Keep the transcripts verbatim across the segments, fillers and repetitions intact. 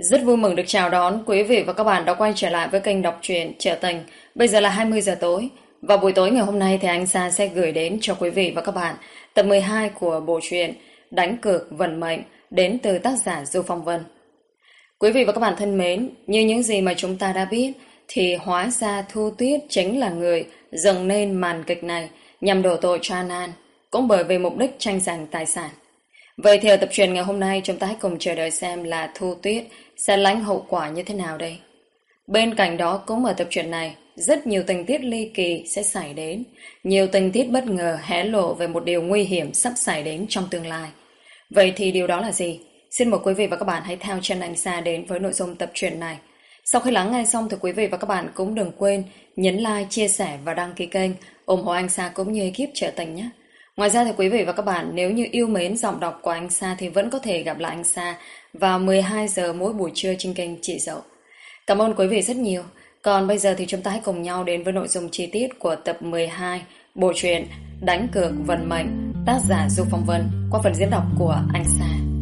Rất vui mừng được chào đón quý vị và các bạn đã quay trở lại với kênh đọc truyện Trựa Tình. Bây giờ là hai mươi giờ tối. Và buổi tối ngày hôm nay thì anh Sa sẽ gửi đến cho quý vị và các bạn tập mười hai của bộ truyện Đánh Cược Vận Mệnh đến từ tác giả Du Phong Vân. Quý vị và các bạn thân mến, như những gì mà chúng ta đã biết thì hóa ra Thu Tuyết chính là người dựng nên màn kịch này nhằm đổ tội cho An An, cũng bởi vì mục đích tranh giành tài sản. Vậy thì ở tập truyện ngày hôm nay chúng ta hãy cùng chờ đợi xem là Thu Tuyết sẽ lãnh hậu quả như thế nào đây. Bên cạnh đó cũng ở tập truyện này, rất nhiều tình tiết ly kỳ sẽ xảy đến, nhiều tình tiết bất ngờ hé lộ về một điều nguy hiểm sắp xảy đến trong tương lai. Vậy thì điều đó là gì? Xin mời quý vị và các bạn hãy theo chân anh Sa đến với nội dung tập truyện này. Sau khi lắng nghe xong thì quý vị và các bạn cũng đừng quên nhấn like, chia sẻ và đăng ký kênh, ủng hộ anh Sa cũng như ekip Trựa Tình nhé. Ngoài ra thì quý vị và các bạn nếu như yêu mến giọng đọc của anh Sa thì vẫn có thể gặp lại anh Sa vào mười hai giờ mỗi buổi trưa trên kênh Chị Dậu. Cảm ơn quý vị rất nhiều. Còn bây giờ thì chúng ta hãy cùng nhau đến với nội dung chi tiết của tập mười hai bộ truyện Đánh Cược Vận Mệnh, tác giả Du Phong Vân, qua phần diễn đọc của anh Sa.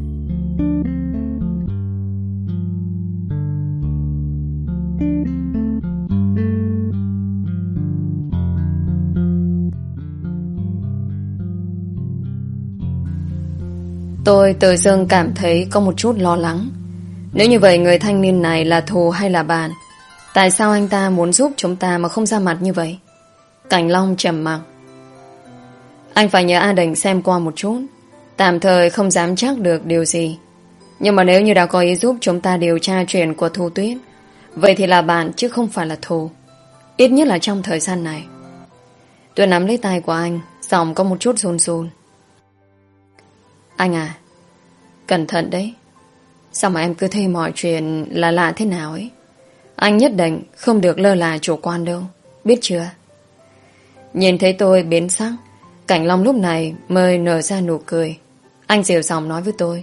Tôi tự dưng cảm thấy có một chút lo lắng. Nếu như vậy người thanh niên này là thù hay là bạn? Tại sao anh ta muốn giúp chúng ta mà không ra mặt như vậy? Cảnh Long trầm mặc. Anh phải nhờ A Đình xem qua một chút. Tạm thời không dám chắc được điều gì. Nhưng mà nếu như đã có ý giúp chúng ta điều tra chuyện của Thu Tuyết, vậy thì là bạn chứ không phải là thù. Ít nhất là trong thời gian này. Tôi nắm lấy tay của anh, giọng có một chút run run. Anh à, cẩn thận đấy. Sao mà em cứ thấy mọi chuyện là lạ thế nào ấy? Anh nhất định không được lơ là chủ quan đâu, biết chưa? Nhìn thấy tôi biến sắc, Cảnh Long lúc này mới nở ra nụ cười. Anh dịu giọng nói với tôi.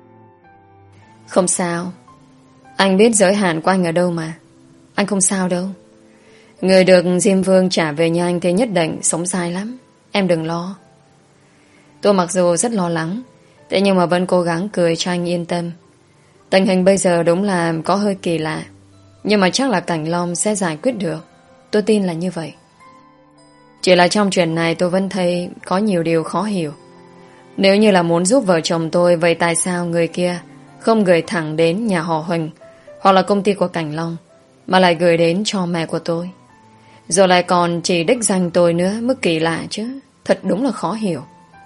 Không sao. Anh biết giới hạn của anh ở đâu mà. Anh không sao đâu. Người được Diêm Vương trả về nhà anh thì nhất định sống dài lắm. Em đừng lo. Tôi mặc dù rất lo lắng, thế nhưng mà vẫn cố gắng cười cho anh yên tâm. Tình hình bây giờ đúng là có hơi kỳ lạ, nhưng mà chắc là Cảnh Long sẽ giải quyết được. Tôi tin là như vậy. Chỉ là trong chuyện này tôi vẫn thấy có nhiều điều khó hiểu. Nếu như là muốn giúp vợ chồng tôi, vậy tại sao người kia không gửi thẳng đến nhà họ Huỳnh hoặc là công ty của Cảnh Long, mà lại gửi đến cho mẹ của tôi, rồi lại còn chỉ đích danh tôi nữa? Mức kỳ lạ chứ. Thật đúng là khó hiểu.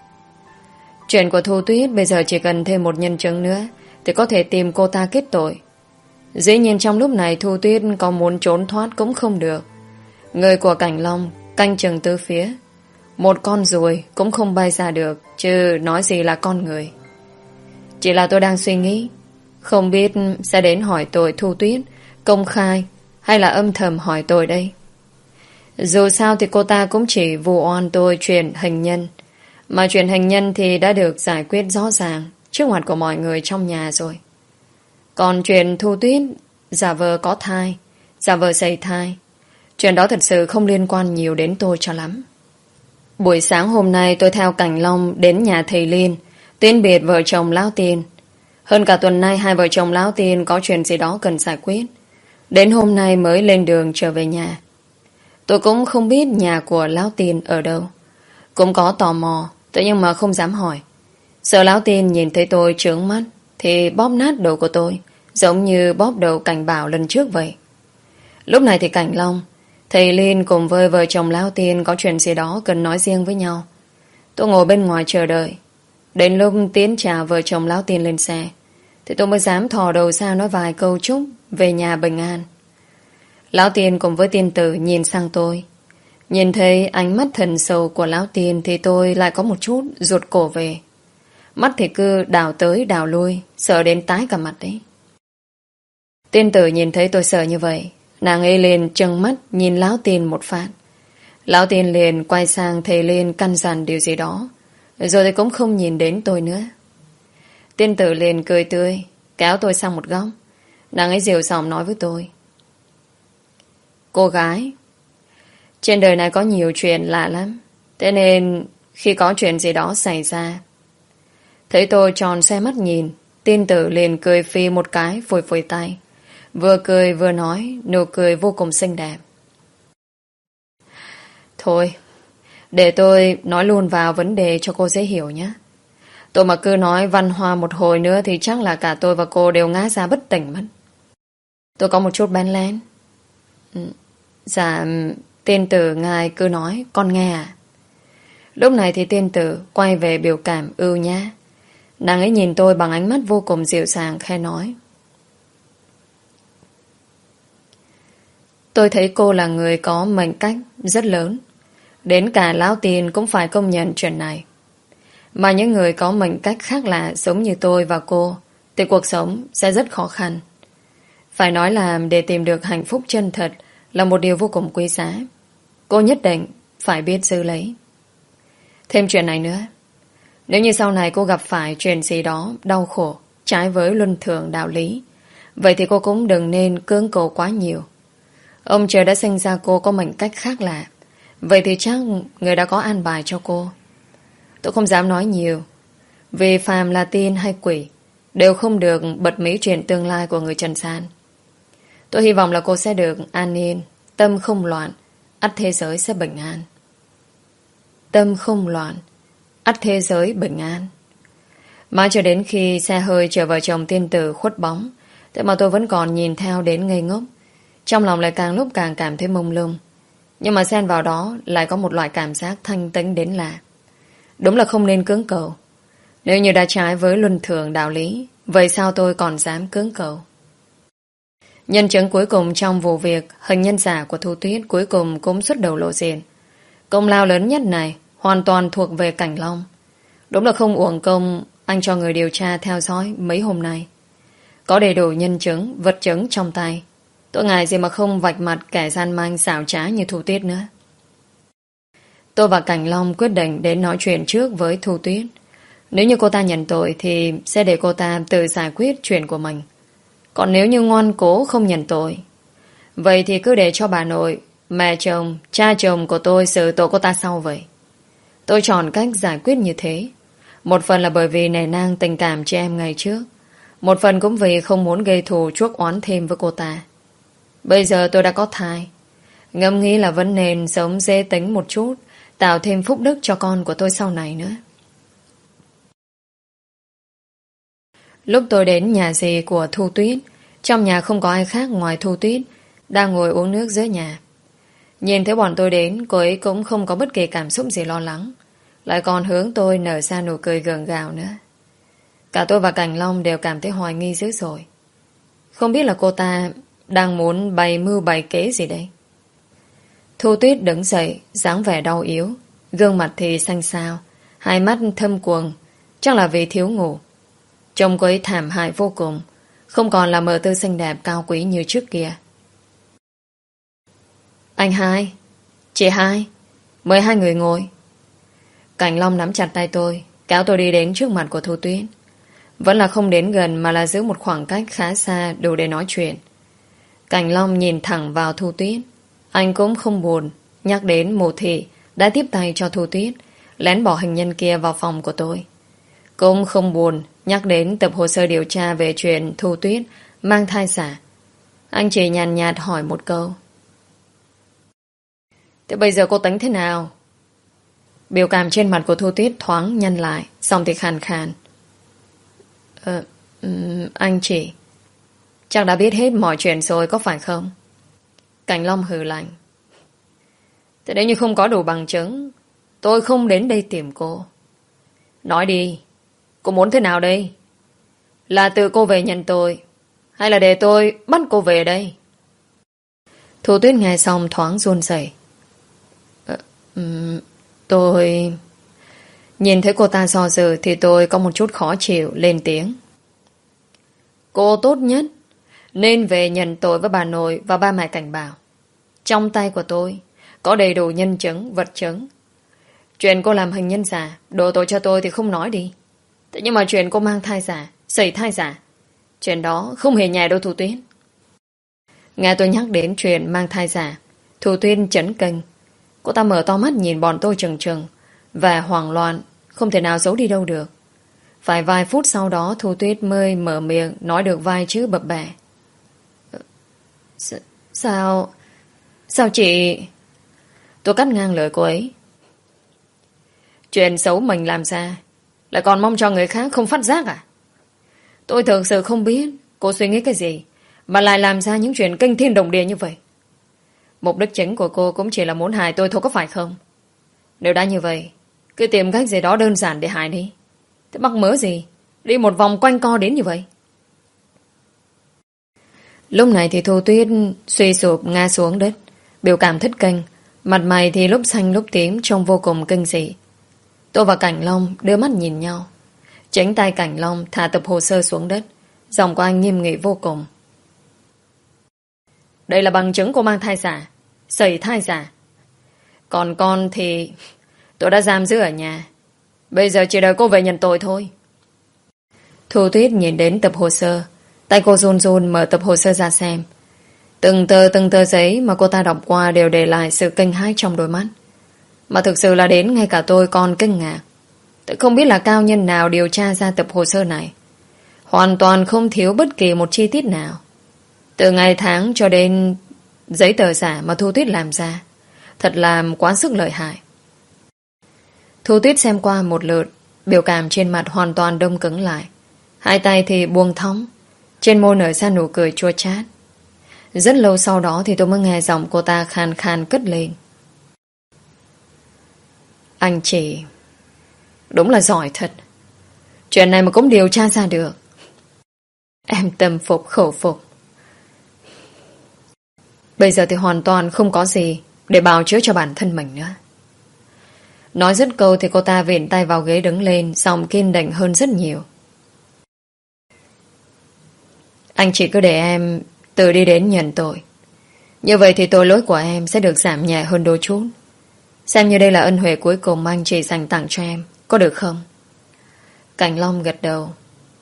Chuyện của Thu Tuyết bây giờ chỉ cần thêm một nhân chứng nữa thì có thể tìm cô ta kết tội. Dĩ nhiên trong lúc này Thu Tuyết có muốn trốn thoát cũng không được. Người của Cảnh Long canh chừng tứ phía, một con ruồi cũng không bay ra được, chứ nói gì là con người. Chỉ là tôi đang suy nghĩ, không biết sẽ đến hỏi tội Thu Tuyết công khai hay là âm thầm hỏi tôi đây. Dù sao thì cô ta cũng chỉ vu oan tôi chuyện hình nhân, mà chuyện hình nhân thì đã được giải quyết rõ ràng trước mặt của mọi người trong nhà rồi. Còn chuyện Thu Tuyết giả vờ có thai, giả vờ sẩy thai, chuyện đó thật sự không liên quan nhiều đến tôi cho lắm. Buổi sáng hôm nay tôi theo Cảnh Long đến nhà thầy Liên tiễn biệt vợ chồng Lão Tiên. Hơn cả tuần nay hai vợ chồng Lão Tiên có chuyện gì đó cần giải quyết, đến hôm nay mới lên đường trở về nhà. Tôi cũng không biết nhà của Lão Tiên ở đâu, cũng có tò mò, thế nhưng mà không dám hỏi. Sợ Lão Tiên nhìn thấy tôi trướng mắt thì bóp nát đầu của tôi, giống như bóp đầu Cảnh Bảo lần trước vậy. Lúc này thì Cảnh Long, thầy Liên cùng với vợ chồng Lão Tiên có chuyện gì đó cần nói riêng với nhau. Tôi ngồi bên ngoài chờ đợi. Đến lúc tiến chào vợ chồng Lão Tiên lên xe thì tôi mới dám thò đầu ra nói vài câu chúc về nhà bình an. Lão Tiên cùng với Tiên Tử nhìn sang tôi. Nhìn thấy ánh mắt thần sầu của Lão Tiên thì tôi lại có một chút rụt cổ về. Mắt thì cứ đảo tới đảo lui, sợ đến tái cả mặt đấy. Tiên Tử nhìn thấy tôi sợ như vậy, nàng ấy liền trừng mắt nhìn Lão Tiên một phát. Lão Tiên liền quay sang thầy Liên căn dặn điều gì đó, rồi thì cũng không nhìn đến tôi nữa. Tiên Tử liền cười tươi kéo tôi sang một góc. Nàng ấy dịu giọng nói với tôi. Cô gái, trên đời này có nhiều chuyện lạ lắm, thế nên khi có chuyện gì đó xảy ra. Thấy tôi tròn xe mắt nhìn, Tiên tử liền cười phi một cái, phủi phủi tay. Vừa cười vừa nói, nụ cười vô cùng xinh đẹp. Thôi, để tôi nói luôn vào vấn đề cho cô dễ hiểu nhé. Tôi mà cứ nói văn hoa một hồi nữa thì chắc là cả tôi và cô đều ngã ra bất tỉnh mất. Tôi có một chút bén lén. Ừ, dạ, tiên tử ngài cứ nói, con nghe à? Lúc này thì tiên tử quay về biểu cảm ưu nhã. Nàng ấy nhìn tôi bằng ánh mắt vô cùng dịu dàng, khẽ nói. Tôi thấy cô là người có mệnh cách rất lớn. Đến cả lão tiên cũng phải công nhận chuyện này. Mà những người có mệnh cách khác lạ giống như tôi và cô thì cuộc sống sẽ rất khó khăn. Phải nói là để tìm được hạnh phúc chân thật là một điều vô cùng quý giá. Cô nhất định phải biết giữ lấy. Thêm chuyện này nữa. Nếu như sau này cô gặp phải chuyện gì đó đau khổ, trái với luân thường đạo lý, vậy thì cô cũng đừng nên cưỡng cầu quá nhiều. Ông trời đã sinh ra cô có mệnh cách khác lạ, vậy thì chắc người đã có an bài cho cô. Tôi không dám nói nhiều, vì phàm là tiên hay quỷ đều không được bật mí chuyện tương lai của người trần gian. Tôi hy vọng là cô sẽ được an yên, tâm không loạn, ắt thế giới sẽ bình an. Tâm không loạn, ắt thế giới bình an. Mãi cho đến khi xe hơi chở vợ chồng tiên tử khuất bóng, thế mà tôi vẫn còn nhìn theo đến ngây ngốc. Trong lòng lại càng lúc càng cảm thấy mông lung. Nhưng mà xen vào đó lại có một loại cảm giác thanh tĩnh đến lạ. Đúng là không nên cưỡng cầu. Nếu như đã trái với luân thường đạo lý, vậy sao tôi còn dám cưỡng cầu? Nhân chứng cuối cùng trong vụ việc hình nhân giả của Thu Tuyết cuối cùng cũng xuất đầu lộ diện. Công lao lớn nhất này hoàn toàn thuộc về Cảnh Long. Đúng là không uổng công anh cho người điều tra theo dõi mấy hôm nay. Có đầy đủ nhân chứng, vật chứng trong tay. Tôi ngại gì mà không vạch mặt kẻ gian manh xảo trá như Thu Tuyết nữa. Tôi và Cảnh Long quyết định đến nói chuyện trước với Thu Tuyết. Nếu như cô ta nhận tội thì sẽ để cô ta tự giải quyết chuyện của mình. Còn nếu như ngoan cố không nhận tội, vậy thì cứ để cho bà nội, mẹ chồng, cha chồng của tôi xử tội cô ta sau vậy. Tôi chọn cách giải quyết như thế. Một phần là bởi vì nể nang tình cảm chị em ngày trước. Một phần cũng vì không muốn gây thù chuốc oán thêm với cô ta. Bây giờ tôi đã có thai. Ngẫm nghĩ là vẫn nên sống dễ tính một chút, tạo thêm phúc đức cho con của tôi sau này nữa. Lúc tôi đến nhà dì của Thu Tuyết, trong nhà không có ai khác ngoài Thu Tuyết, đang ngồi uống nước dưới nhà. Nhìn thấy bọn tôi đến, cô ấy cũng không có bất kỳ cảm xúc gì lo lắng, lại còn hướng tôi nở ra nụ cười gượng gạo nữa. Cả tôi và Cảnh Long đều cảm thấy hoài nghi dữ dội. Không biết là cô ta đang muốn bày mưu bày kế gì đây. Thu Tuyết đứng dậy, dáng vẻ đau yếu, gương mặt thì xanh xao, hai mắt thâm quầng, chắc là vì thiếu ngủ. Trông cô ấy thảm hại vô cùng, không còn là mờ tư xinh đẹp cao quý như trước kia. Anh hai, chị hai, mời hai người ngồi. Cảnh Long nắm chặt tay tôi, kéo tôi đi đến trước mặt của Thu Tuyết. Vẫn là không đến gần mà là giữ một khoảng cách khá xa đủ để nói chuyện. Cảnh Long nhìn thẳng vào Thu Tuyết. Anh cũng không buồn nhắc đến Mộ Thị đã tiếp tay cho Thu Tuyết lén bỏ hình nhân kia vào phòng của tôi. Cũng không buồn nhắc đến tập hồ sơ điều tra về chuyện Thu Tuyết mang thai giả. Anh chỉ nhàn nhạt hỏi một câu. Thế bây giờ cô tính thế nào? Biểu cảm trên mặt của Thu Tuyết thoáng nhăn lại, xong thì khàn khàn. Ờ, um, anh chị chắc đã biết hết mọi chuyện rồi có phải không? Cảnh Long hừ lạnh. Thế nếu như không có đủ bằng chứng, tôi không đến đây tìm cô. Nói đi, cô muốn thế nào đây? Là tự cô về nhận tôi, hay là để tôi bắt cô về đây? Thu Tuyết nghe xong thoáng run rẩy. Ờ, um, tôi... Nhìn thấy cô ta do dự thì tôi có một chút khó chịu, lên tiếng. Cô tốt nhất nên về nhận tội với bà nội và ba mẹ Cảnh Bảo. Trong tay của tôi có đầy đủ nhân chứng, vật chứng. Chuyện cô làm hình nhân giả, đổ tội cho tôi thì không nói đi. Thế nhưng mà chuyện cô mang thai giả, sẩy thai giả, chuyện đó không hề nhẹ đâu Thu Tuyết. Nghe tôi nhắc đến chuyện mang thai giả, Thu Tuyết chấn kinh. Cô ta mở to mắt nhìn bọn tôi trừng trừng và hoảng loạn, không thể nào giấu đi đâu được. Phải vài phút sau đó Thu Tuyết mới mở miệng nói được vài chữ bập bẹ. S- Sao Sao chị... Tôi cắt ngang lời cô ấy. Chuyện xấu mình làm ra lại còn mong cho người khác không phát giác à? Tôi thực sự không biết cô suy nghĩ cái gì mà lại làm ra những chuyện kinh thiên động địa như vậy. Mục đích chính của cô cũng chỉ là muốn hại tôi thôi, có phải không? Nếu đã như vậy, cứ tìm cách gì đó đơn giản để hại đi. Thế mắc mớ gì đi một vòng quanh co đến như vậy? Lúc này thì Thu Tuyết suy sụp ngã xuống đất, biểu cảm thất kinh, mặt mày thì lúc xanh lúc tím, trông vô cùng kinh dị. Tôi và Cảnh Long đưa mắt nhìn nhau. Chính tay Cảnh Long thả tập hồ sơ xuống đất, giọng của anh nghiêm nghị vô cùng. Đây là bằng chứng cô mang thai giả, sẩy thai giả. Còn con thì tôi đã giam giữ ở nhà. Bây giờ chỉ đợi cô về nhận tội thôi. Thu Tuyết nhìn đến tập hồ sơ, tay cô run run mở tập hồ sơ ra xem. Từng tờ từng tờ giấy mà cô ta đọc qua đều để lại sự kinh hãi trong đôi mắt. Mà thực sự là đến ngay cả tôi còn kinh ngạc. Tôi không biết là cao nhân nào điều tra ra tập hồ sơ này. Hoàn toàn không thiếu bất kỳ một chi tiết nào. Từ ngày tháng cho đến giấy tờ giả mà Thu Tuyết làm ra, thật là quá sức lợi hại. Thu Tuyết xem qua một lượt, biểu cảm trên mặt hoàn toàn đông cứng lại. Hai tay thì buông thõng, trên môi nở ra nụ cười chua chát. Rất lâu sau đó thì tôi mới nghe giọng cô ta khàn khàn cất lên. Anh chị đúng là giỏi thật. Chuyện này mà cũng điều tra ra được. Em tâm phục khẩu phục. Bây giờ thì hoàn toàn không có gì để bào chữa cho bản thân mình nữa. Nói dứt câu thì cô ta vịn tay vào ghế đứng lên, giọng kiên định hơn rất nhiều. Anh chỉ cứ để em tự đi đến nhận tội. Như vậy thì tội lỗi của em sẽ được giảm nhẹ hơn đôi chút. Xem như đây là ân huệ cuối cùng anh chỉ dành tặng cho em, có được không? Cảnh Long gật đầu.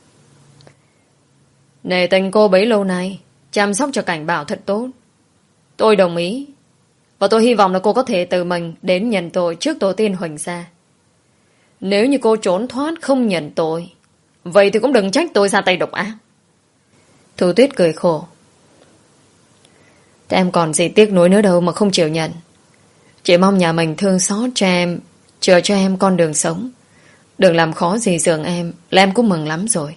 Nể tình cô bấy lâu nay chăm sóc cho Cảnh Bảo thật tốt, tôi đồng ý. Và tôi hy vọng là cô có thể tự mình đến nhận tội trước tổ tiên Huỳnh gia. Nếu như cô trốn thoát không nhận tội, vậy thì cũng đừng trách tôi ra tay độc ác. Thu Tuyết cười khổ. Thế em còn gì tiếc nuối nữa đâu mà không chịu nhận. Chỉ mong nhà mình thương xót cho em, chờ cho em con đường sống. Đừng làm khó gì dường em, là em cũng mừng lắm rồi.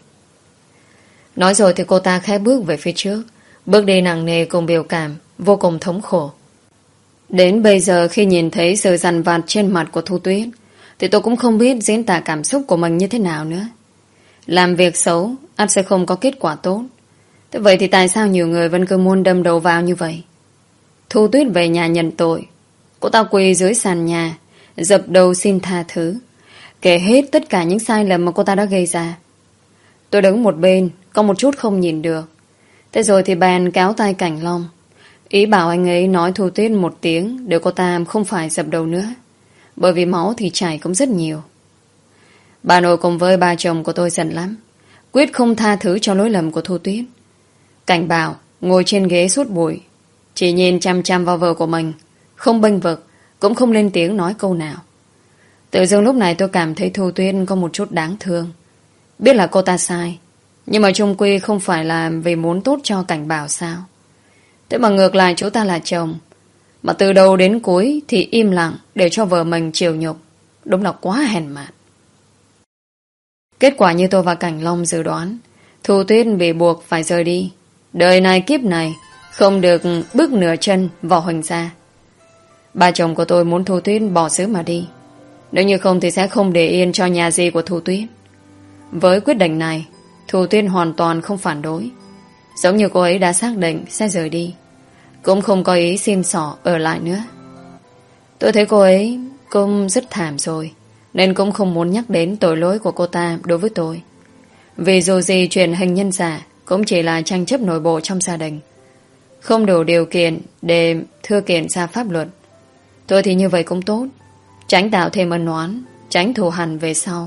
Nói rồi thì cô ta khẽ bước về phía trước, bước đi nặng nề cùng biểu cảm vô cùng thống khổ. Đến bây giờ khi nhìn thấy sự dằn vặt trên mặt của Thu Tuyết, thì tôi cũng không biết diễn tả cảm xúc của mình như thế nào nữa. Làm việc xấu ắt sẽ không có kết quả tốt. Thế vậy thì tại sao nhiều người vẫn cứ muốn đâm đầu vào như vậy? Thu Tuyết về nhà nhận tội. Cô ta quỳ dưới sàn nhà, dập đầu xin tha thứ, kể hết tất cả những sai lầm mà cô ta đã gây ra. Tôi đứng một bên, có một chút không nhìn được. Thế rồi thì bèn kéo tay Cảnh Long, ý bảo anh ấy nói Thu Tuyết một tiếng để cô ta không phải dập đầu nữa, bởi vì máu thì chảy cũng rất nhiều. Bà nội cùng với bà chồng của tôi giận lắm, quyết không tha thứ cho lỗi lầm của Thu Tuyết. Cảnh Bảo ngồi trên ghế suốt buổi, chỉ nhìn chăm chăm vào vợ của mình, không bênh vực, cũng không lên tiếng nói câu nào. Tự dưng lúc này tôi cảm thấy Thu Tuyết có một chút đáng thương. Biết là cô ta sai, nhưng mà chung quy không phải là vì muốn tốt cho Cảnh Bảo sao? Thế mà ngược lại chúng ta là chồng, mà từ đầu đến cuối thì im lặng để cho vợ mình chịu nhục, đúng là quá hèn mạt. Kết quả như tôi và Cảnh Long dự đoán, Thu Tuyết bị buộc phải rời đi. Đời này kiếp này không được bước nửa chân vào Huỳnh gia. Bà chồng của tôi muốn Thu Tuyết bỏ xứ mà đi. Nếu như không thì sẽ không để yên cho nhà gì của Thu Tuyết. Với quyết định này, Thu Tuyết hoàn toàn không phản đối. Giống như cô ấy đã xác định sẽ rời đi, cũng không có ý xin xỏ ở lại nữa. Tôi thấy cô ấy cũng rất thảm rồi, nên cũng không muốn nhắc đến tội lỗi của cô ta đối với tôi. Vì dù gì chuyện hình nhân giả cũng chỉ là tranh chấp nội bộ trong gia đình, không đủ điều kiện để thưa kiện ra pháp luật. Tôi thì như vậy cũng tốt, tránh tạo thêm ân oán, tránh thù hằn về sau.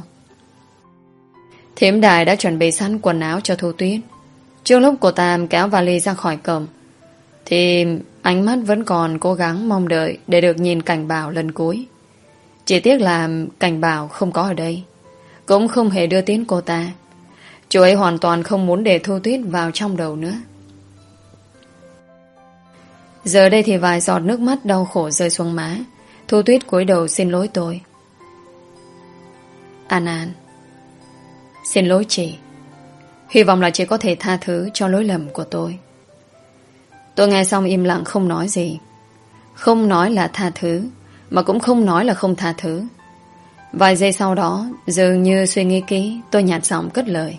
Thím Đài đã chuẩn bị sẵn quần áo cho Thu Tuyết. Trước lúc cô ta kéo vali ra khỏi cổng, thì ánh mắt vẫn còn cố gắng mong đợi để được nhìn Cảnh Bảo lần cuối. Chỉ tiếc là Cảnh Bảo không có ở đây. cũng không hề đưa tiến cô ta. Chú ấy hoàn toàn không muốn để Thu Tuyết vào trong đầu nữa. Giờ đây thì vài giọt nước mắt đau khổ rơi xuống má. Thu Tuyết cúi đầu xin lỗi tôi. An An, xin lỗi chị. Hy vọng là chị có thể tha thứ cho lỗi lầm của tôi. Tôi nghe xong im lặng không nói gì. Không nói là tha thứ, mà cũng không nói là không tha thứ. Vài giây sau đó, dường như suy nghĩ kỹ, tôi nhạt giọng cất lời.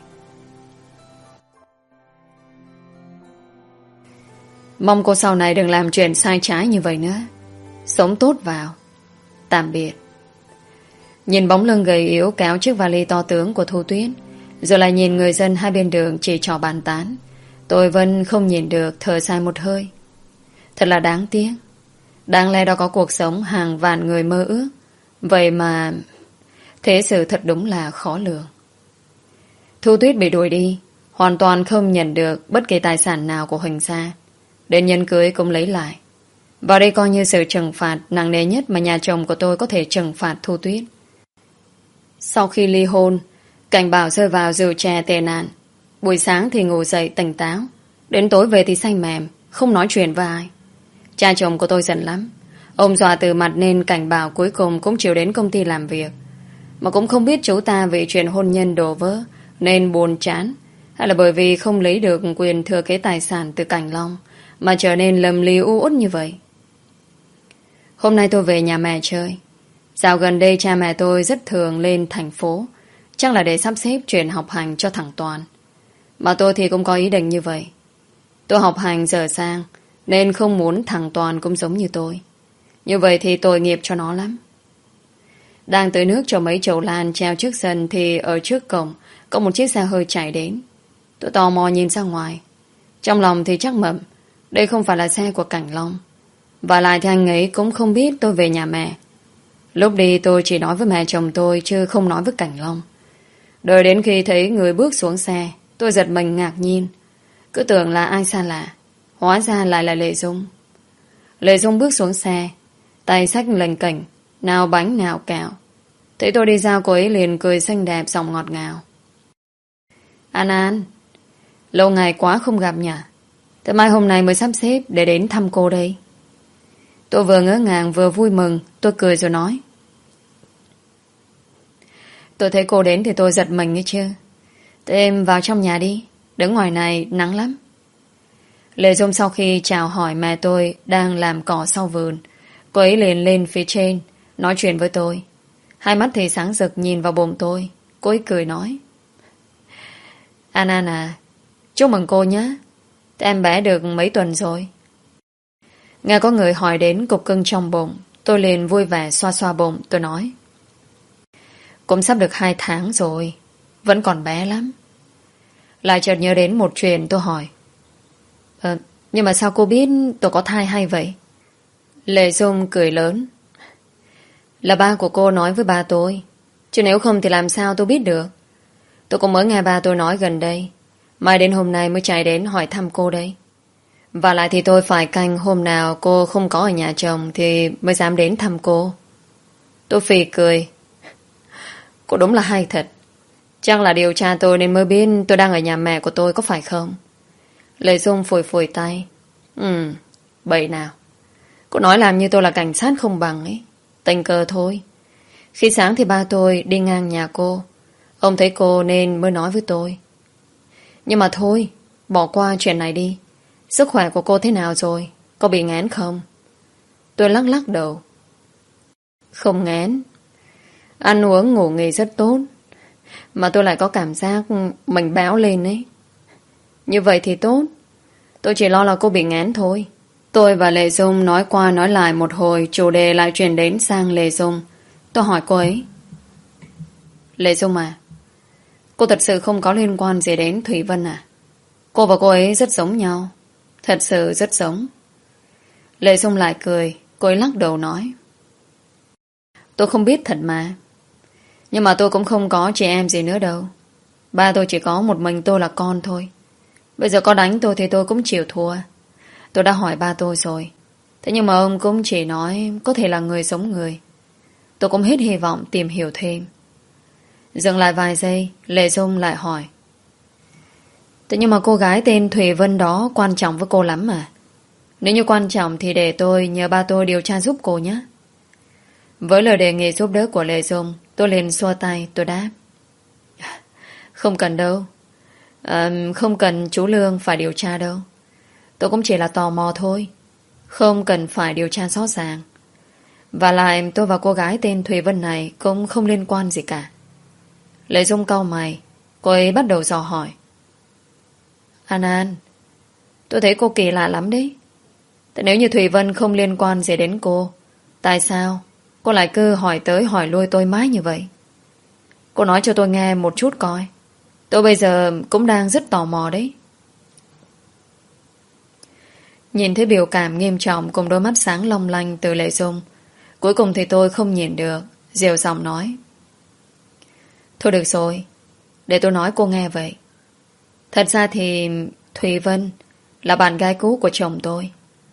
Mong cô sau này đừng làm chuyện sai trái như vậy nữa. Sống tốt vào. Tạm biệt. Nhìn bóng lưng gầy yếu kéo chiếc vali to tướng của Thu Tuyết, rồi lại nhìn người dân hai bên đường chỉ trò bàn tán, tôi vẫn không nhìn được, thở dài một hơi. Thật là đáng tiếc. Đáng lẽ đó có cuộc sống hàng vạn người mơ ước, vậy mà thế sự thật đúng là khó lường. Thu Tuyết bị đuổi đi, hoàn toàn không nhận được bất kỳ tài sản nào của Huỳnh gia. Đến nhân cưới cũng lấy lại. Và đây coi như sự trừng phạt nặng nề nhất mà nhà chồng của tôi có thể trừng phạt Thu Tuyết. Sau khi ly hôn, Cảnh Bảo rơi vào rượu chè tệ nạn. Buổi sáng thì ngủ dậy tỉnh táo, đến tối về thì xanh mềm, không nói chuyện với ai. Cha chồng của tôi giận lắm. Ông dọa từ mặt nên Cảnh Bảo cuối cùng cũng chịu đến công ty làm việc. Mà cũng không biết chú ta vì chuyện hôn nhân đổ vỡ nên buồn chán, hay là bởi vì không lấy được quyền thừa kế tài sản từ Cảnh Long mà trở nên lầm lì u uất như vậy. Hôm nay tôi về nhà mẹ chơi. Dạo gần đây cha mẹ tôi rất thường lên thành phố, chắc là để sắp xếp chuyện học hành cho thằng Toàn. Mà tôi thì cũng có ý định như vậy. Tôi học hành dở sang nên không muốn thằng Toàn cũng giống như tôi. Như vậy thì tội nghiệp cho nó lắm. Đang tưới nước cho mấy chậu lan treo trước sân thì ở trước cổng có một chiếc xe hơi chạy đến. Tôi tò mò nhìn ra ngoài. Trong lòng thì chắc mẩm đây không phải là xe của Cảnh Long. Và lại thì anh ấy cũng không biết tôi về nhà mẹ. Lúc đi tôi chỉ nói với mẹ chồng tôi chứ không nói với Cảnh Long. Đợi đến khi thấy người bước xuống xe, tôi giật mình ngạc nhiên. Cứ tưởng là ai xa lạ, hóa ra lại là Lệ Dung. Lệ Dung bước xuống xe, tay xách lềnh kềnh, nào bánh nào kẹo. Thấy tôi đi ra, cô ấy liền cười xinh đẹp, giọng ngọt ngào. An An, lâu ngày quá không gặp nhỉ? Thế mai hôm nay mới sắp xếp để đến thăm cô đây. Tôi vừa ngỡ ngàng vừa vui mừng, tôi cười rồi nói. Tôi thấy cô đến thì tôi giật mình ấy chứ. Thế em vào trong nhà đi, đứng ngoài này nắng lắm. Lệ Dung sau khi chào hỏi mẹ tôi đang làm cỏ sau vườn, cô ấy liền lên phía trên nói chuyện với tôi. Hai mắt thì sáng rực nhìn vào bụng tôi. Cô ấy cười nói. An An à, chúc mừng cô nhé. Thế em bé được mấy tuần rồi? Nghe có người hỏi đến cục cưng trong bụng, tôi liền vui vẻ xoa xoa bụng. Tôi nói. Cũng sắp được hai tháng rồi, vẫn còn bé lắm. Lại chợt nhớ đến một chuyện, tôi hỏi. Ờ, nhưng mà sao cô biết tôi có thai hay vậy? Lệ Dung cười lớn. Là ba của cô nói với ba tôi, chứ nếu không thì làm sao tôi biết được. Tôi cũng mới nghe ba tôi nói gần đây, mai đến hôm nay mới chạy đến hỏi thăm cô đây. Và lại thì tôi phải canh hôm nào cô không có ở nhà chồng thì mới dám đến thăm cô. Tôi phì cười. Cô đúng là hay thật. Chắc là điều tra tôi nên mới biết tôi đang ở nhà mẹ của tôi, có phải không? Lệ Dung phủi phủi tay. Ừ, bậy nào. Cô nói làm như tôi là cảnh sát không bằng ấy. Tình cờ thôi. Khi sáng thì ba tôi đi ngang nhà cô. Ông thấy cô nên mới nói với tôi. Nhưng mà thôi, bỏ qua chuyện này đi. Sức khỏe của cô thế nào rồi? Có bị ngán không? Tôi lắc lắc đầu. Không ngán. Ăn uống ngủ nghỉ rất tốt. Mà tôi lại có cảm giác mình béo lên ấy. Như vậy thì tốt. Tôi chỉ lo là cô bị ngán thôi. Tôi và Lệ Dung nói qua nói lại một hồi, chủ đề lại chuyển đến sang Lệ Dung. Tôi hỏi cô ấy. Lệ Dung à, cô thật sự không có liên quan gì đến Thủy Vân à? Cô và cô ấy rất giống nhau. Thật sự rất giống. Lệ Dung lại cười. Cô ấy lắc đầu nói. Tôi không biết thật mà. Nhưng mà tôi cũng không có chị em gì nữa đâu. Ba tôi chỉ có một mình tôi là con thôi. Bây giờ có đánh tôi thì tôi cũng chịu thua. Tôi đã hỏi ba tôi rồi. Thế nhưng mà ông cũng chỉ nói có thể là người giống người. Tôi cũng hết hy vọng tìm hiểu thêm. Dừng lại vài giây, Lệ Dung lại hỏi. Thế nhưng mà cô gái tên Thùy Vân đó quan trọng với cô lắm mà. Nếu như quan trọng thì để tôi nhờ ba tôi điều tra giúp cô nhé. Với lời đề nghị giúp đỡ của Lệ Dung, tôi liền xua tay, tôi đáp. Không cần đâu. à, Không cần chú Lương phải điều tra đâu. Tôi cũng chỉ là tò mò thôi. Không cần phải điều tra rõ ràng. Và lại tôi và cô gái tên Thùy Vân này cũng không liên quan gì cả. Lệ Dung cau mày. Cô ấy bắt đầu dò hỏi. An An, tôi thấy cô kỳ lạ lắm đấy. Thế nếu như Thùy Vân không liên quan gì đến cô, tại sao cô lại cứ hỏi tới hỏi lui tôi mãi như vậy? Cô nói cho tôi nghe một chút coi. Tôi bây giờ cũng đang rất tò mò đấy. Nhìn thấy biểu cảm nghiêm trọng cùng đôi mắt sáng long lanh từ Lệ Dung, cuối cùng thì tôi không nhìn được, dịu giọng nói. Thôi được rồi, để tôi nói cô nghe vậy. Thật ra thì Thùy Vân là bạn gái cũ của chồng tôi.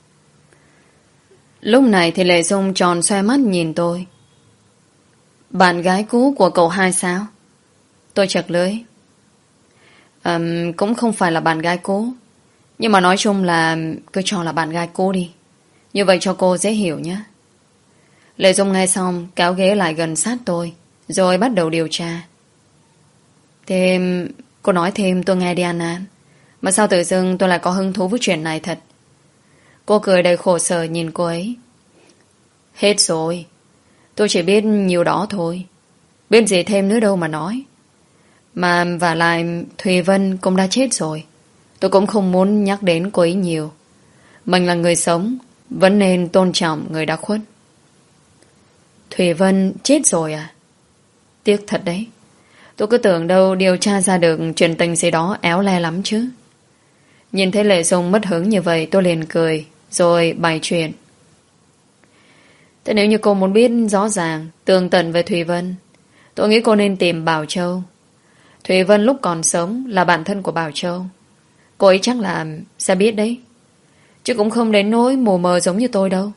Lúc này thì Lệ Dung tròn xoe mắt nhìn tôi. Bạn gái cũ của cậu hai sao? Tôi chật lưỡi. um, Cũng không phải là bạn gái cũ, nhưng mà nói chung là cứ cho là bạn gái cũ đi. Như vậy cho cô dễ hiểu nhé. Lệ Dung nghe xong kéo ghế lại gần sát tôi, rồi bắt đầu điều tra. Thêm, cô nói thêm tôi nghe đi An An. Mà sao tự dưng tôi lại có hứng thú với chuyện này thật? Cô cười đầy khổ sở nhìn cô ấy. Hết rồi. Tôi chỉ biết nhiều đó thôi. Biết gì thêm nữa đâu mà nói. Mà và lại Thùy Vân cũng đã chết rồi. Tôi cũng không muốn nhắc đến cô ấy nhiều. Mình là người sống, vẫn nên tôn trọng người đã khuất. Thùy Vân chết rồi à? Tiếc thật đấy. Tôi cứ tưởng đâu điều tra ra được chuyện tình gì đó éo le lắm chứ. Nhìn thấy Lệ Dung mất hứng như vậy, tôi liền cười, rồi bày chuyện. Thế nếu như cô muốn biết rõ ràng, tường tận về Thùy Vân, tôi nghĩ cô nên tìm Bảo Châu. Thùy Vân lúc còn sống là bạn thân của Bảo Châu. Cô ấy chắc là sẽ biết đấy. Chứ cũng không đến nỗi mù mờ giống như tôi đâu.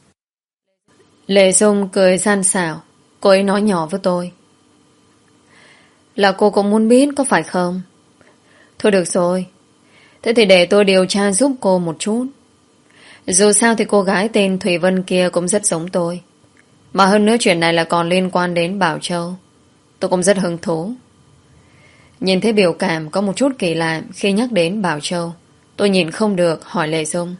Lệ Dung cười gian xảo. Cô ấy nói nhỏ với tôi. Là cô cũng muốn biết có phải không? Thôi được rồi. Thế thì để tôi điều tra giúp cô một chút. Dù sao thì cô gái tên Thùy Vân kia cũng rất giống tôi. Mà hơn nữa chuyện này là còn liên quan đến Bảo Châu. Tôi cũng rất hứng thú. Nhìn thấy biểu cảm có một chút kỳ lạ khi nhắc đến Bảo Châu, tôi nhìn không được hỏi Lệ Dung.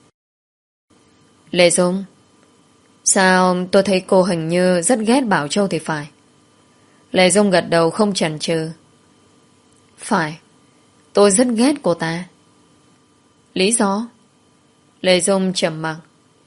Lệ Dung, sao tôi thấy cô hình như rất ghét Bảo Châu thì phải? Lệ Dung gật đầu không chần chừ. Phải, tôi rất ghét cô ta. Lý do? Lệ Dung trầm mặc.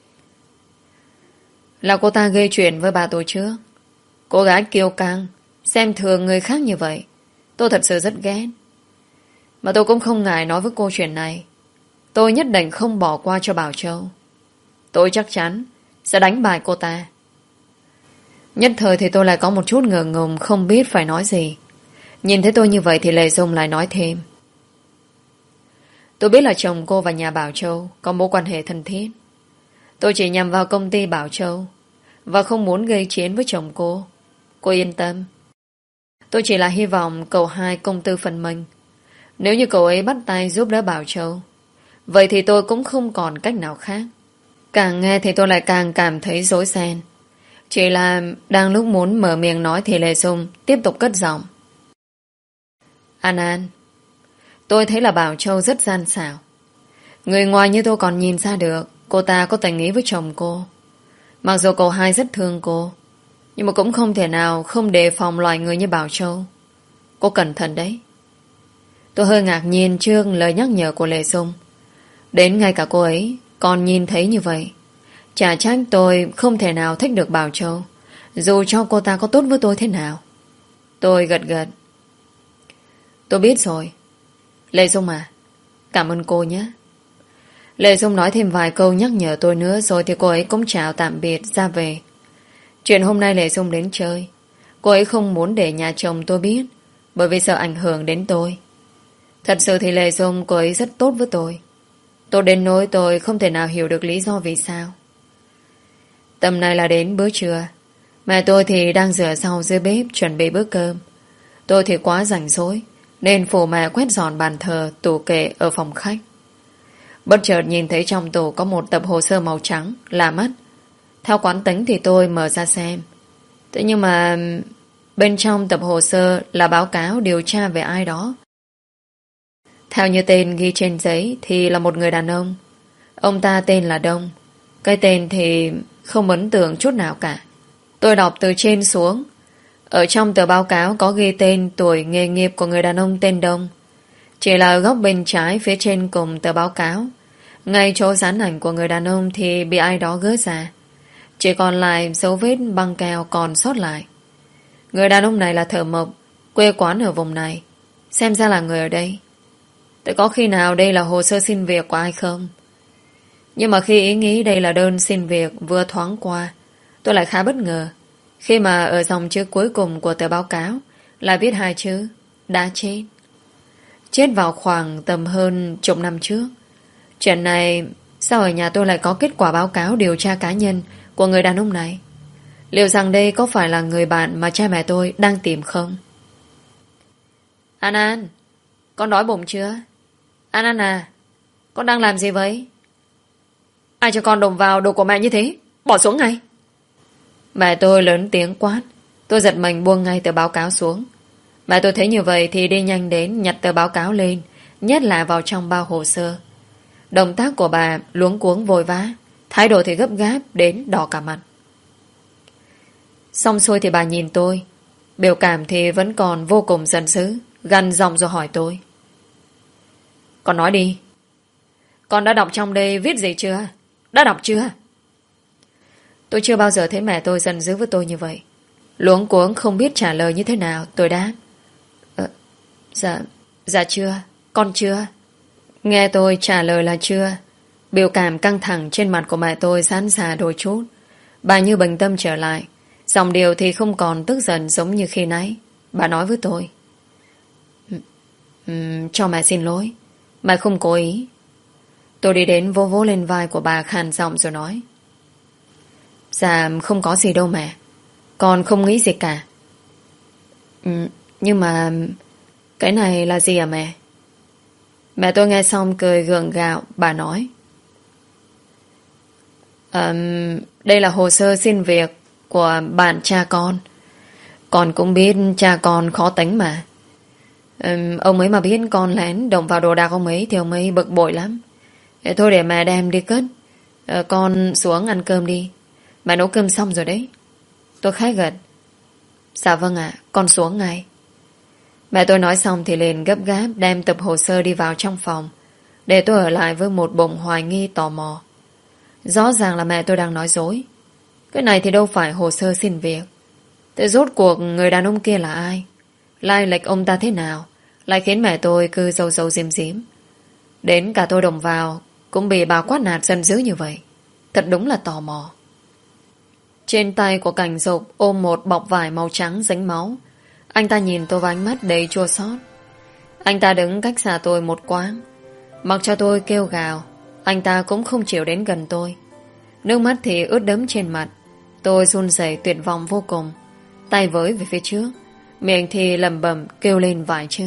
Là cô ta gây chuyện với bà tôi trước. Cô gái kiêu căng, xem thường người khác như vậy, tôi thật sự rất ghét. Mà tôi cũng không ngại nói với cô chuyện này. Tôi nhất định không bỏ qua cho Bảo Châu. Tôi chắc chắn sẽ đánh bại cô ta. Nhất thời thì tôi lại có một chút ngờ ngùng, không biết phải nói gì. Nhìn thấy tôi như vậy thì Lệ Dung lại nói thêm. Tôi biết là chồng cô và nhà Bảo Châu có mối quan hệ thân thiết. Tôi chỉ nhằm vào công ty Bảo Châu và không muốn gây chiến với chồng cô. Cô yên tâm. Tôi chỉ là hy vọng cậu hai công tư phần mình. Nếu như cậu ấy bắt tay giúp đỡ Bảo Châu, vậy thì tôi cũng không còn cách nào khác. Càng nghe thì tôi lại càng cảm thấy rối ren. Chỉ là đang lúc muốn mở miệng nói thì Lệ Dung tiếp tục cất giọng. An An, tôi thấy là Bảo Châu rất gian xảo. Người ngoài như tôi còn nhìn ra được cô ta có tình ý với chồng cô. Mặc dù cậu hai rất thương cô, nhưng mà cũng không thể nào không đề phòng loại người như Bảo Châu. Cô cẩn thận đấy. Tôi hơi ngạc nhiên trước lời nhắc nhở của Lệ Dung. Đến ngay cả cô ấy còn nhìn thấy như vậy. Chả trách tôi không thể nào thích được Bảo Châu, dù cho cô ta có tốt với tôi thế nào. Tôi gật gật. Tôi biết rồi. Lệ Dung à, cảm ơn cô nhé. Lệ Dung nói thêm vài câu nhắc nhở tôi nữa, rồi thì cô ấy cũng chào tạm biệt ra về. Chuyện hôm nay Lệ Dung đến chơi, cô ấy không muốn để nhà chồng tôi biết, bởi vì sợ ảnh hưởng đến tôi. Thật sự thì Lệ Dung cô ấy rất tốt với tôi. Tôi đến nỗi tôi không thể nào hiểu được lý do vì sao. Tầm này là đến bữa trưa. Mẹ tôi thì đang rửa rau dưới bếp chuẩn bị bữa cơm. Tôi thì quá rảnh rỗi, nên phụ mẹ quét dọn bàn thờ, tủ kệ ở phòng khách. Bất chợt nhìn thấy trong tủ có một tập hồ sơ màu trắng, lạ mắt. Theo quán tính thì tôi mở ra xem. Thế nhưng mà bên trong tập hồ sơ là báo cáo điều tra về ai đó. Theo như tên ghi trên giấy thì là một người đàn ông. Ông ta tên là Đông. Cái tên thì không ấn tượng chút nào cả. Tôi đọc từ trên xuống. Ở trong tờ báo cáo có ghi tên, tuổi, nghề nghiệp của người đàn ông tên Đông. Chỉ là ở góc bên trái phía trên cùng tờ báo cáo, ngay chỗ dán ảnh của người đàn ông thì bị ai đó gỡ ra. Chỉ còn lại dấu vết băng keo còn sót lại. Người đàn ông này là thợ mộc, quê quán ở vùng này. Xem ra là người ở đây. Thế có khi nào đây là hồ sơ xin việc của ai không? Nhưng mà khi ý nghĩ đây là đơn xin việc vừa thoáng qua, tôi lại khá bất ngờ khi mà ở dòng chữ cuối cùng của tờ báo cáo là viết hai chữ đã chết. Chết vào khoảng tầm hơn chục năm trước. Chuyện này sao ở nhà tôi lại có kết quả báo cáo điều tra cá nhân của người đàn ông này? Liệu rằng đây có phải là người bạn mà cha mẹ tôi đang tìm không? An An, con đói bụng chưa? An An à, con đang làm gì vậy? Ai cho con đụng vào đồ của mẹ như thế? Bỏ xuống ngay. Mẹ tôi lớn tiếng quát. Tôi giật mình buông ngay tờ báo cáo xuống. Mẹ tôi thấy như vậy thì đi nhanh đến nhặt tờ báo cáo lên, nhét lại vào trong bao hồ sơ. Động tác của bà luống cuống vội vã, thái độ thì gấp gáp đến đỏ cả mặt. Xong xuôi thì bà nhìn tôi, biểu cảm thì vẫn còn vô cùng giận dữ, gằn giọng rồi hỏi tôi. Con nói đi. Con đã đọc trong đây viết gì chưa? Đã đọc chưa? Tôi chưa bao giờ thấy mẹ tôi giận dữ với tôi như vậy. Luống cuống không biết trả lời như thế nào, tôi đáp. Ờ, dạ, dạ chưa, con chưa. Nghe tôi trả lời là chưa, biểu cảm căng thẳng trên mặt của mẹ tôi giãn ra đôi chút. Bà như bình tâm trở lại, giọng điệu thì không còn tức giận giống như khi nãy. Bà nói với tôi. Um, cho mẹ xin lỗi, mẹ không cố ý. Tôi đi đến vỗ vỗ lên vai của bà khàn giọng rồi nói. Dạ không có gì đâu mẹ, con không nghĩ gì cả. um, Nhưng mà cái này là gì à mẹ? Mẹ tôi nghe xong cười gượng gạo. Bà nói. um, Đây là hồ sơ xin việc của bạn cha con. Con cũng biết cha con khó tính mà. um, Ông ấy mà biết con lén động vào đồ đạc ông ấy thì ông ấy bực bội lắm. Thôi để mẹ đem đi cất. uh, Con xuống ăn cơm đi. Mẹ nấu cơm xong rồi đấy. Tôi khái gật. Dạ vâng ạ, con xuống ngay. Mẹ tôi nói xong thì liền gấp gáp đem tập hồ sơ đi vào trong phòng, để tôi ở lại với một bụng hoài nghi tò mò. Rõ ràng là mẹ tôi đang nói dối. Cái này thì đâu phải hồ sơ xin việc. Thế rốt cuộc người đàn ông kia là ai? Lai lịch ông ta thế nào lại khiến mẹ tôi cứ dâu dâu diêm diếm? Đến cả tôi đồng vào cũng bị bà quát nạt giận dữ như vậy. Thật đúng là tò mò. Trên tay của Cảnh Dục ôm một bọc vải màu trắng dính máu. Anh ta nhìn tôi với ánh mắt đầy chua xót. Anh ta đứng cách xa tôi một quãng. Mặc cho tôi kêu gào, anh ta cũng không chịu đến gần tôi. Nước mắt thì ướt đẫm trên mặt. Tôi run rẩy tuyệt vọng vô cùng, tay với về phía trước, miệng thì lẩm bẩm kêu lên vài chữ.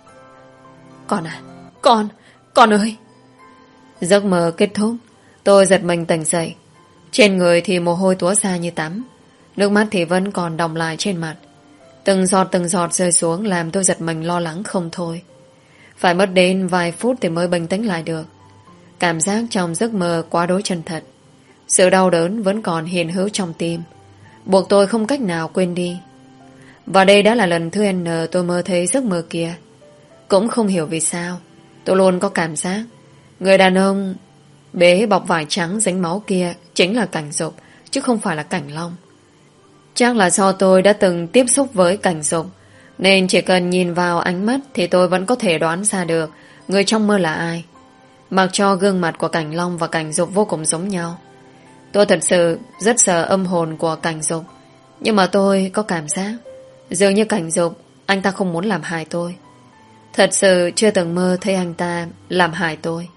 Con à, con, con ơi. Giấc mơ kết thúc. Tôi giật mình tỉnh dậy. Trên người thì mồ hôi túa ra như tắm. Nước mắt thì vẫn còn đọng lại trên mặt. Từng giọt từng giọt rơi xuống làm tôi giật mình lo lắng không thôi. Phải mất đến vài phút thì mới bình tĩnh lại được. Cảm giác trong giấc mơ quá đối chân thật. Sự đau đớn vẫn còn hiện hữu trong tim, buộc tôi không cách nào quên đi. Và đây đã là lần thứ N tôi mơ thấy giấc mơ kia. Cũng không hiểu vì sao tôi luôn có cảm giác người đàn ông bế bọc vải trắng dính máu kia chính là Cảnh Dục, chứ không phải là Cảnh Long. Chắc là do tôi đã từng tiếp xúc với Cảnh Dục, nên chỉ cần nhìn vào ánh mắt thì tôi vẫn có thể đoán ra được người trong mơ là ai. Mặc cho gương mặt của Cảnh Long và Cảnh Dục vô cùng giống nhau. Tôi thật sự rất sợ âm hồn của Cảnh Dục. Nhưng mà tôi có cảm giác dường như Cảnh Dục, anh ta không muốn làm hại tôi. Thật sự chưa từng mơ thấy anh ta làm hại tôi.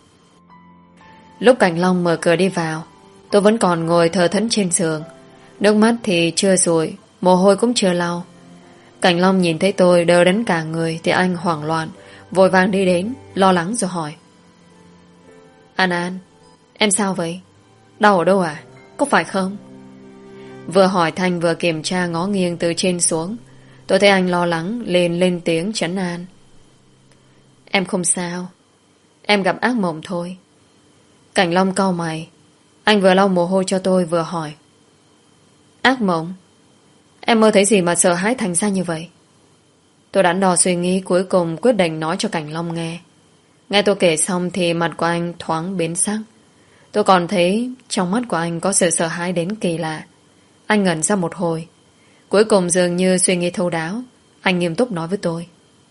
Lúc Cảnh Long mở cửa đi vào, tôi vẫn còn ngồi thờ thẫn trên giường. Nước mắt thì chưa rủi, mồ hôi cũng chưa lau. Cảnh Long nhìn thấy tôi đờ đẫn cả người thì anh hoảng loạn, vội vàng đi đến, lo lắng rồi hỏi. An An, em sao vậy? Đau ở đâu à? Có phải không? Vừa hỏi Thanh vừa kiểm tra ngó nghiêng từ trên xuống. Tôi thấy anh lo lắng lên lên tiếng trấn an. Em không sao. Em gặp ác mộng thôi. Cảnh Long cau mày. Anh vừa lau mồ hôi cho tôi vừa hỏi. Ác mộng? Em mơ thấy gì mà sợ hãi thành ra như vậy? Tôi đắn đo suy nghĩ, cuối cùng quyết định nói cho Cảnh Long nghe. Nghe tôi kể xong thì mặt của anh thoáng biến sắc. Tôi còn thấy trong mắt của anh có sự sợ hãi đến kỳ lạ. Anh ngẩn ra một hồi. Cuối cùng dường như suy nghĩ thấu đáo, anh nghiêm túc nói với tôi.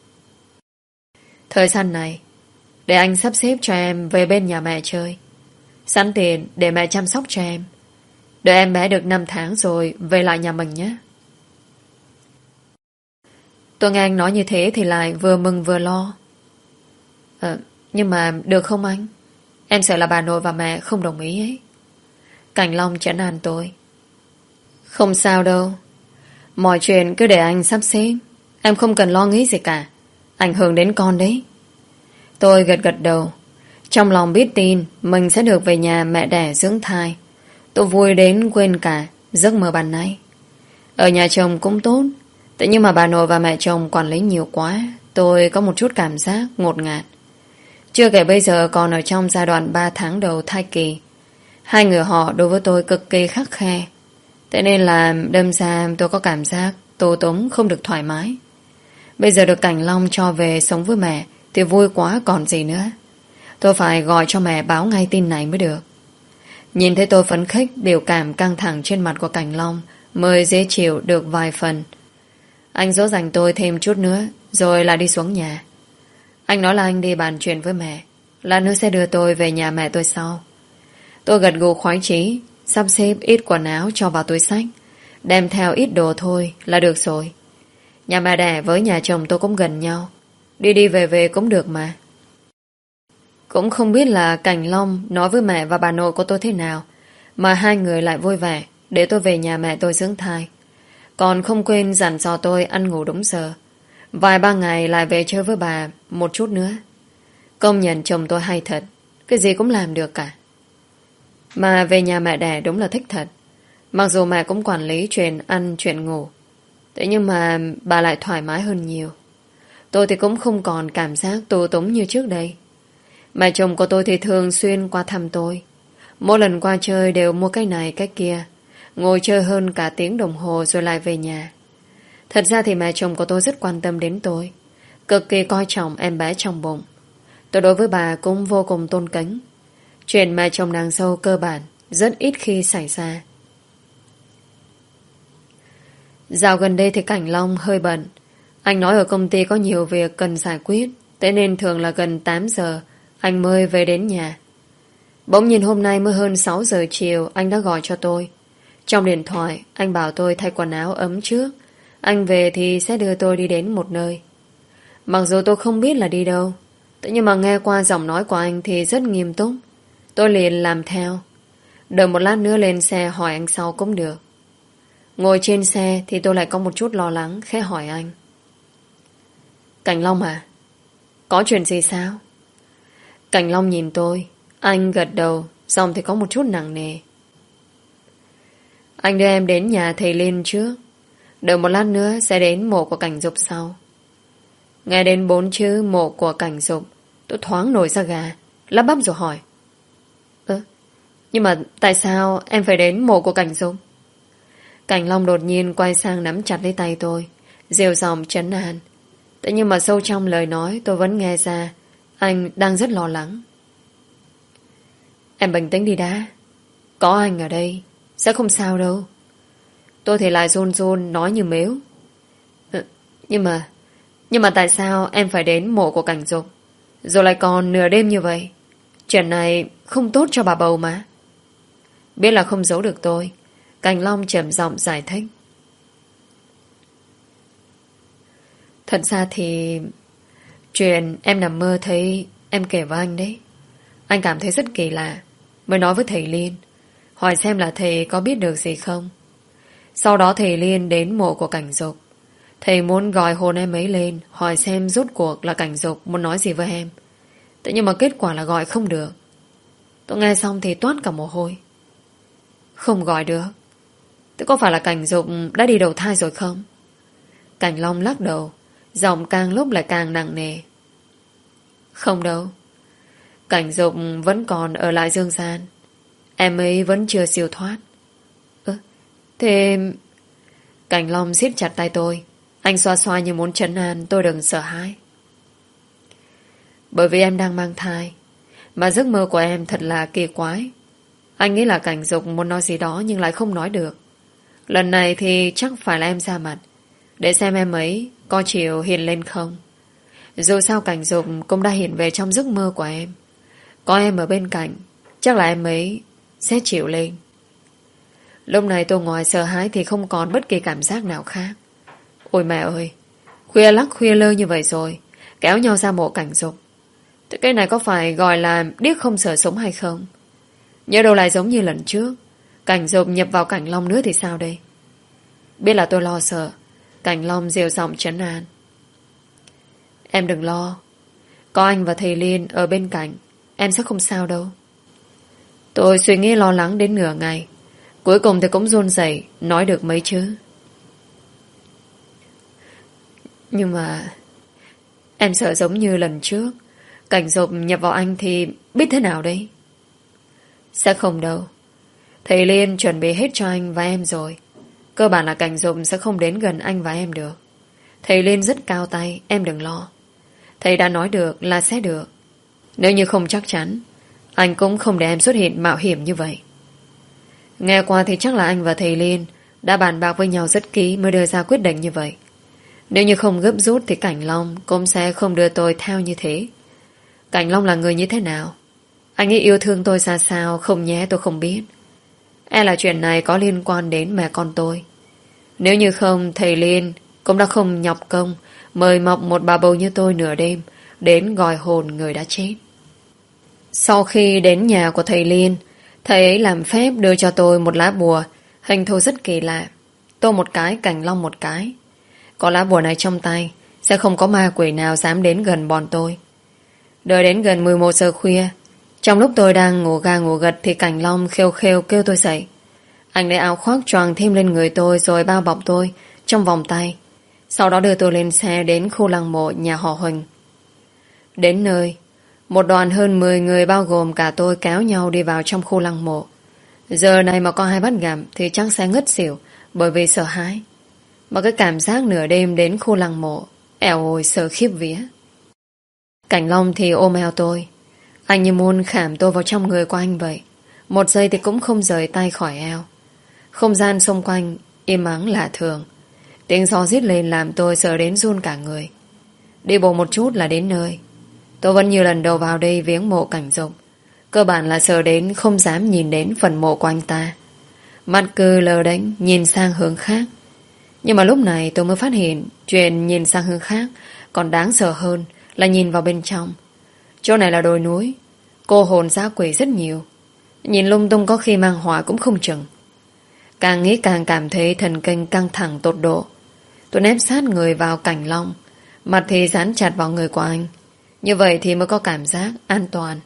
Thời gian này, để anh sắp xếp cho em về bên nhà mẹ chơi. Sẵn tiền để mẹ chăm sóc cho em. Đợi em bé được năm tháng rồi về lại nhà mình nhé. Tôi nghe anh nói như thế thì lại vừa mừng vừa lo. Ờ, nhưng mà được không anh? Em sợ là bà nội và mẹ không đồng ý ấy. Cảnh Long trấn an tôi. Không sao đâu. Mọi chuyện cứ để anh sắp xếp. Em không cần lo nghĩ gì cả. Ảnh hưởng đến con đấy. Tôi gật gật đầu. Trong lòng biết tin mình sẽ được về nhà mẹ đẻ dưỡng thai. Tôi vui đến quên cả giấc mơ ban nãy. Ở nhà chồng cũng tốt. Tự nhiên mà bà nội và mẹ chồng quản lý nhiều quá. Tôi có một chút cảm giác ngột ngạt. Chưa kể bây giờ còn ở trong giai đoạn ba tháng đầu thai kỳ. Hai người họ đối với tôi cực kỳ khắt khe. Thế nên là đâm ra tôi có cảm giác tố tống không được thoải mái. Bây giờ được Cảnh Long cho về sống với mẹ thì vui quá còn gì nữa. Tôi phải gọi cho mẹ báo ngay tin này mới được. Nhìn thấy tôi phấn khích, biểu cảm căng thẳng trên mặt của Cảnh Long mới dễ chịu được vài phần. Anh dỗ dành tôi thêm chút nữa rồi lại đi xuống nhà. Anh nói là anh đi bàn chuyện với mẹ, lát nữa sẽ đưa tôi về nhà mẹ tôi sau. Tôi gật gù khoái chí, sắp xếp ít quần áo cho vào túi xách, đem theo ít đồ thôi là được rồi. Nhà mẹ đẻ với nhà chồng tôi cũng gần nhau, đi đi về về cũng được mà. Cũng không biết là Cảnh Long nói với mẹ và bà nội của tôi thế nào mà hai người lại vui vẻ để tôi về nhà mẹ tôi dưỡng thai. Còn không quên dặn dò tôi ăn ngủ đúng giờ. Vài ba ngày lại về chơi với bà một chút nữa. Công nhận chồng tôi hay thật, cái gì cũng làm được cả. Mà về nhà mẹ đẻ đúng là thích thật. Mặc dù mẹ cũng quản lý chuyện ăn chuyện ngủ, thế nhưng mà bà lại thoải mái hơn nhiều. Tôi thì cũng không còn cảm giác tù túng như trước đây. Mẹ chồng của tôi thì thường xuyên qua thăm tôi. Mỗi lần qua chơi đều mua cái này cái kia, ngồi chơi hơn cả tiếng đồng hồ rồi lại về nhà. Thật ra thì mẹ chồng của tôi rất quan tâm đến tôi, cực kỳ coi trọng em bé trong bụng. Tôi đối với bà cũng vô cùng tôn kính. Chuyện mẹ chồng nàng dâu cơ bản rất ít khi xảy ra. Dạo gần đây thì Cảnh Long hơi bận. Anh nói ở công ty có nhiều việc cần giải quyết, thế nên thường là gần tám giờ anh mới về đến nhà. Bỗng nhiên hôm nay mới hơn sáu giờ chiều anh đã gọi cho tôi. Trong điện thoại anh bảo tôi thay quần áo ấm trước, anh về thì sẽ đưa tôi đi đến một nơi. Mặc dù tôi không biết là đi đâu, thế nhưng mà nghe qua giọng nói của anh thì rất nghiêm túc. Tôi liền làm theo. Đợi một lát nữa lên xe hỏi anh sau cũng được. Ngồi trên xe thì tôi lại có một chút lo lắng, khẽ hỏi anh. Cảnh Long à? Có chuyện gì sao? Cảnh Long nhìn tôi, anh gật đầu, giọng thì có một chút nặng nề. Anh đưa em đến nhà thầy Liên trước, đợi một lát nữa sẽ đến mộ của Cảnh Dục sau. Nghe đến bốn chữ mộ của Cảnh Dục, tôi thoáng nổi da gà, lắp bắp rồi hỏi. Ơ, nhưng mà tại sao em phải đến mộ của Cảnh Dục? Cảnh Long đột nhiên quay sang nắm chặt lấy tay tôi, dịu giọng trấn an. Thế nhưng mà sâu trong lời nói tôi vẫn nghe ra anh đang rất lo lắng. Em bình tĩnh đi đã. Có anh ở đây sẽ không sao đâu. Tôi thì lại run run nói như mếu. Ừ, nhưng mà Nhưng mà tại sao em phải đến mộ của Cảnh Dục, rồi lại còn nửa đêm như vậy? Chuyện này không tốt cho bà bầu mà. Biết là không giấu được tôi, Cảnh Long trầm giọng giải thích. Thật ra thì chuyện em nằm mơ thấy em kể với anh đấy. Anh cảm thấy rất kỳ lạ, mới nói với thầy Liên, hỏi xem là thầy có biết được gì không. Sau đó thầy Liên đến mộ của Cảnh Dục. Thầy muốn gọi hồn em ấy lên, hỏi xem rốt cuộc là Cảnh Dục muốn nói gì với em. Thế nhưng mà kết quả là gọi không được. Tôi nghe xong thì toát cả mồ hôi. Không gọi được. Thế có phải là Cảnh Dục đã đi đầu thai rồi không? Cảnh Long lắc đầu, giọng càng lúc lại càng nặng nề. Không đâu. Cảnh Dục vẫn còn ở lại dương gian. Em ấy vẫn chưa siêu thoát. Ơ, thế... Cảnh Long siết chặt tay tôi. Anh xoa xoa như muốn trấn an tôi đừng sợ hãi. Bởi vì em đang mang thai, mà giấc mơ của em thật là kỳ quái. Anh nghĩ là Cảnh Dục muốn nói gì đó nhưng lại không nói được. Lần này thì chắc phải là em ra mặt, để xem em ấy có chịu hiện lên không. Dù sao Cảnh Dục cũng đã hiện về trong giấc mơ của em. Có em ở bên cạnh, chắc là em ấy sẽ chịu lên. Lúc này tôi ngoài sợ hãi thì không còn bất kỳ cảm giác nào khác. Ôi mẹ ơi, khuya lắc khuya lơ như vậy rồi, kéo nhau ra mộ Cảnh Dục. Thế cái này có phải gọi là điếc không sợ sống hay không? Nhớ đâu lại giống như lần trước, Cảnh Dục nhập vào Cảnh Long nữa thì sao đây? Biết là tôi lo sợ, Cảnh Long dịu giọng trấn an. Em đừng lo, có anh và thầy Liên ở bên cạnh, em sẽ không sao đâu. Tôi suy nghĩ lo lắng đến nửa ngày, cuối cùng thì cũng run rẩy nói được mấy chữ. Nhưng mà em sợ giống như lần trước, Cảnh Dục nhập vào anh thì biết thế nào đấy? Sẽ không đâu. Thầy Liên chuẩn bị hết cho anh và em rồi. Cơ bản là Cảnh Dục sẽ không đến gần anh và em được. Thầy Liên rất cao tay, em đừng lo. Thầy đã nói được là sẽ được. Nếu như không chắc chắn, anh cũng không để em xuất hiện mạo hiểm như vậy. Nghe qua thì chắc là anh và thầy Liên đã bàn bạc với nhau rất kỹ mới đưa ra quyết định như vậy. Nếu như không gấp rút thì Cảnh Long cũng sẽ không đưa tôi theo như thế. Cảnh Long là người như thế nào? Anh ấy yêu thương tôi ra sao không nhé, tôi không biết. E là chuyện này có liên quan đến mẹ con tôi. Nếu như không, thầy Liên cũng đã không nhọc công mời mọc một bà bầu như tôi nửa đêm đến gọi hồn người đã chết. Sau khi đến nhà của thầy Liên, thầy ấy làm phép đưa cho tôi một lá bùa hình thù rất kỳ lạ. Tôi một cái, Cảnh Long một cái. Có lá bùa này trong tay, sẽ không có ma quỷ nào dám đến gần bọn tôi. Đợi đến gần mười một giờ khuya, trong lúc tôi đang ngủ ga ngủ gật thì Cảnh Long khêu khêu kêu tôi dậy. Anh lấy áo khoác choàng thêm lên người tôi rồi bao bọc tôi trong vòng tay. Sau đó đưa tôi lên xe đến khu lăng mộ nhà họ Huỳnh. Đến nơi, một đoàn hơn mười người bao gồm cả tôi kéo nhau đi vào trong khu lăng mộ. Giờ này mà có ai bắt gặp thì chắc sẽ ngất xỉu bởi vì sợ hãi. Mà cái cảm giác nửa đêm đến khu lăng mộ, ẻo ôi sợ khiếp vía. Cảnh Long thì ôm eo tôi. Anh như muốn khảm tôi vào trong người của anh vậy. Một giây thì cũng không rời tay khỏi eo. Không gian xung quanh im ắng lạ thường. Tiếng gió rít lên làm tôi sợ đến run cả người. Đi bộ một chút là đến nơi. Tôi vẫn như lần đầu vào đây viếng mộ Cảnh Dục. Cơ bản là sợ đến không dám nhìn đến phần mộ của anh ta. Mắt cứ lờ đánh nhìn sang hướng khác. Nhưng mà lúc này tôi mới phát hiện chuyện nhìn sang hướng khác còn đáng sợ hơn là nhìn vào bên trong. Chỗ này là đồi núi, cô hồn dã quỷ rất nhiều. Nhìn lung tung có khi mang họa cũng không chừng. Càng nghĩ càng cảm thấy thần kinh căng thẳng tột độ. Tôi nép sát người vào Cảnh Long, mặt thì dán chặt vào người của anh. Như vậy thì mới có cảm giác an toàn.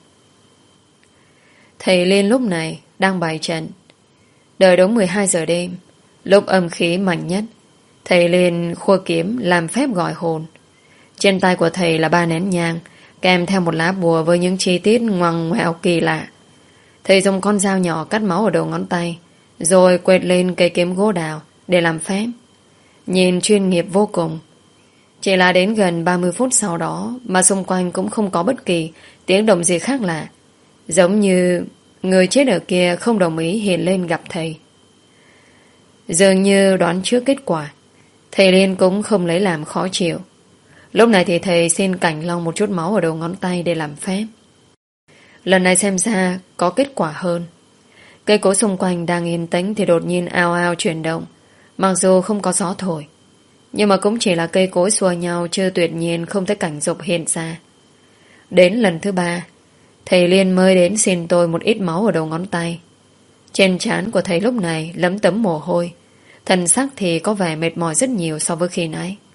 Thầy Liên lúc này đang bài trận. Đợi đúng mười hai giờ đêm, lúc âm khí mạnh nhất, thầy Liên khua kiếm làm phép gọi hồn. Trên tay của thầy là ba nén nhang kèm theo một lá bùa với những chi tiết ngoằn ngoèo kỳ lạ. Thầy dùng con dao nhỏ cắt máu ở đầu ngón tay, rồi quệt lên cây kiếm gỗ đào để làm phép. Nhìn chuyên nghiệp vô cùng. Chỉ là đến gần ba mươi phút sau đó mà xung quanh cũng không có bất kỳ tiếng động gì khác lạ. Giống như người chết ở kia không đồng ý hiện lên gặp thầy. Dường như đoán trước kết quả, thầy Liên cũng không lấy làm khó chịu. Lúc này thì thầy xin Cảnh Long một chút máu ở đầu ngón tay để làm phép. Lần này xem ra có kết quả hơn. Cây cối xung quanh đang yên tĩnh thì đột nhiên ao ao chuyển động. Mặc dù không có gió thổi, nhưng mà cũng chỉ là cây cối xua nhau, chưa tuyệt nhiên không thấy Cảnh Dục hiện ra. Đến lần thứ ba, thầy Liên mới đến xin tôi một ít máu ở đầu ngón tay. Trên trán của thầy lúc này lấm tấm mồ hôi, thần sắc thì có vẻ mệt mỏi rất nhiều so với khi nãy.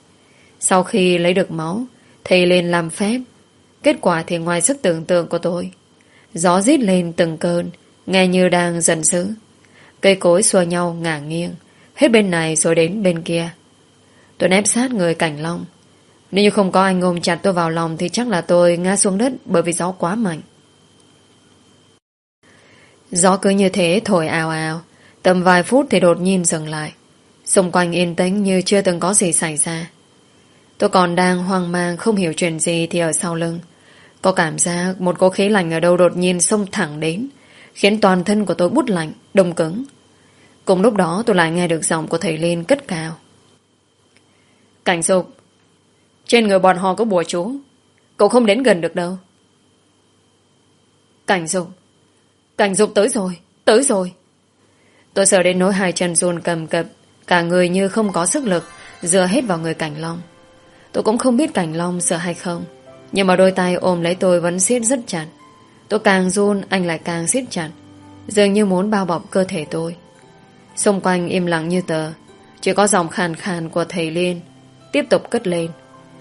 Sau khi lấy được máu, thầy lên làm phép. Kết quả thì ngoài sức tưởng tượng của tôi. Gió rít lên từng cơn, nghe như đang giận dữ. Cây cối xua nhau ngả nghiêng, hết bên này rồi đến bên kia. Tôi nép sát người Cảnh Long. Nếu như không có anh ôm chặt tôi vào lòng thì chắc là tôi ngã xuống đất bởi vì gió quá mạnh. Gió cứ như thế thổi ào ào. Tầm vài phút thì đột nhiên dừng lại. Xung quanh yên tĩnh như chưa từng có gì xảy ra. Tôi còn đang hoang mang không hiểu chuyện gì thì ở sau lưng có cảm giác một cỗ khí lạnh ở đâu đột nhiên xông thẳng đến, khiến toàn thân của tôi bút lạnh, đông cứng. Cùng lúc đó tôi lại nghe được giọng của thầy Liên cất cao. Cảnh Dục, trên người bọn họ có bùa chú, cậu không đến gần được đâu. Cảnh Dục, Cảnh Dục tới rồi, tới rồi. Tôi sợ đến nỗi hai chân run cầm cập, cả người như không có sức lực, dựa hết vào người Cảnh Long. Tôi cũng không biết Cảnh Long sợ hay không, nhưng mà đôi tay ôm lấy tôi vẫn siết rất chặt. Tôi càng run, anh lại càng siết chặt, dường như muốn bao bọc cơ thể tôi. Xung quanh im lặng như tờ, chỉ có giọng khàn khàn của thầy Liên tiếp tục cất lên.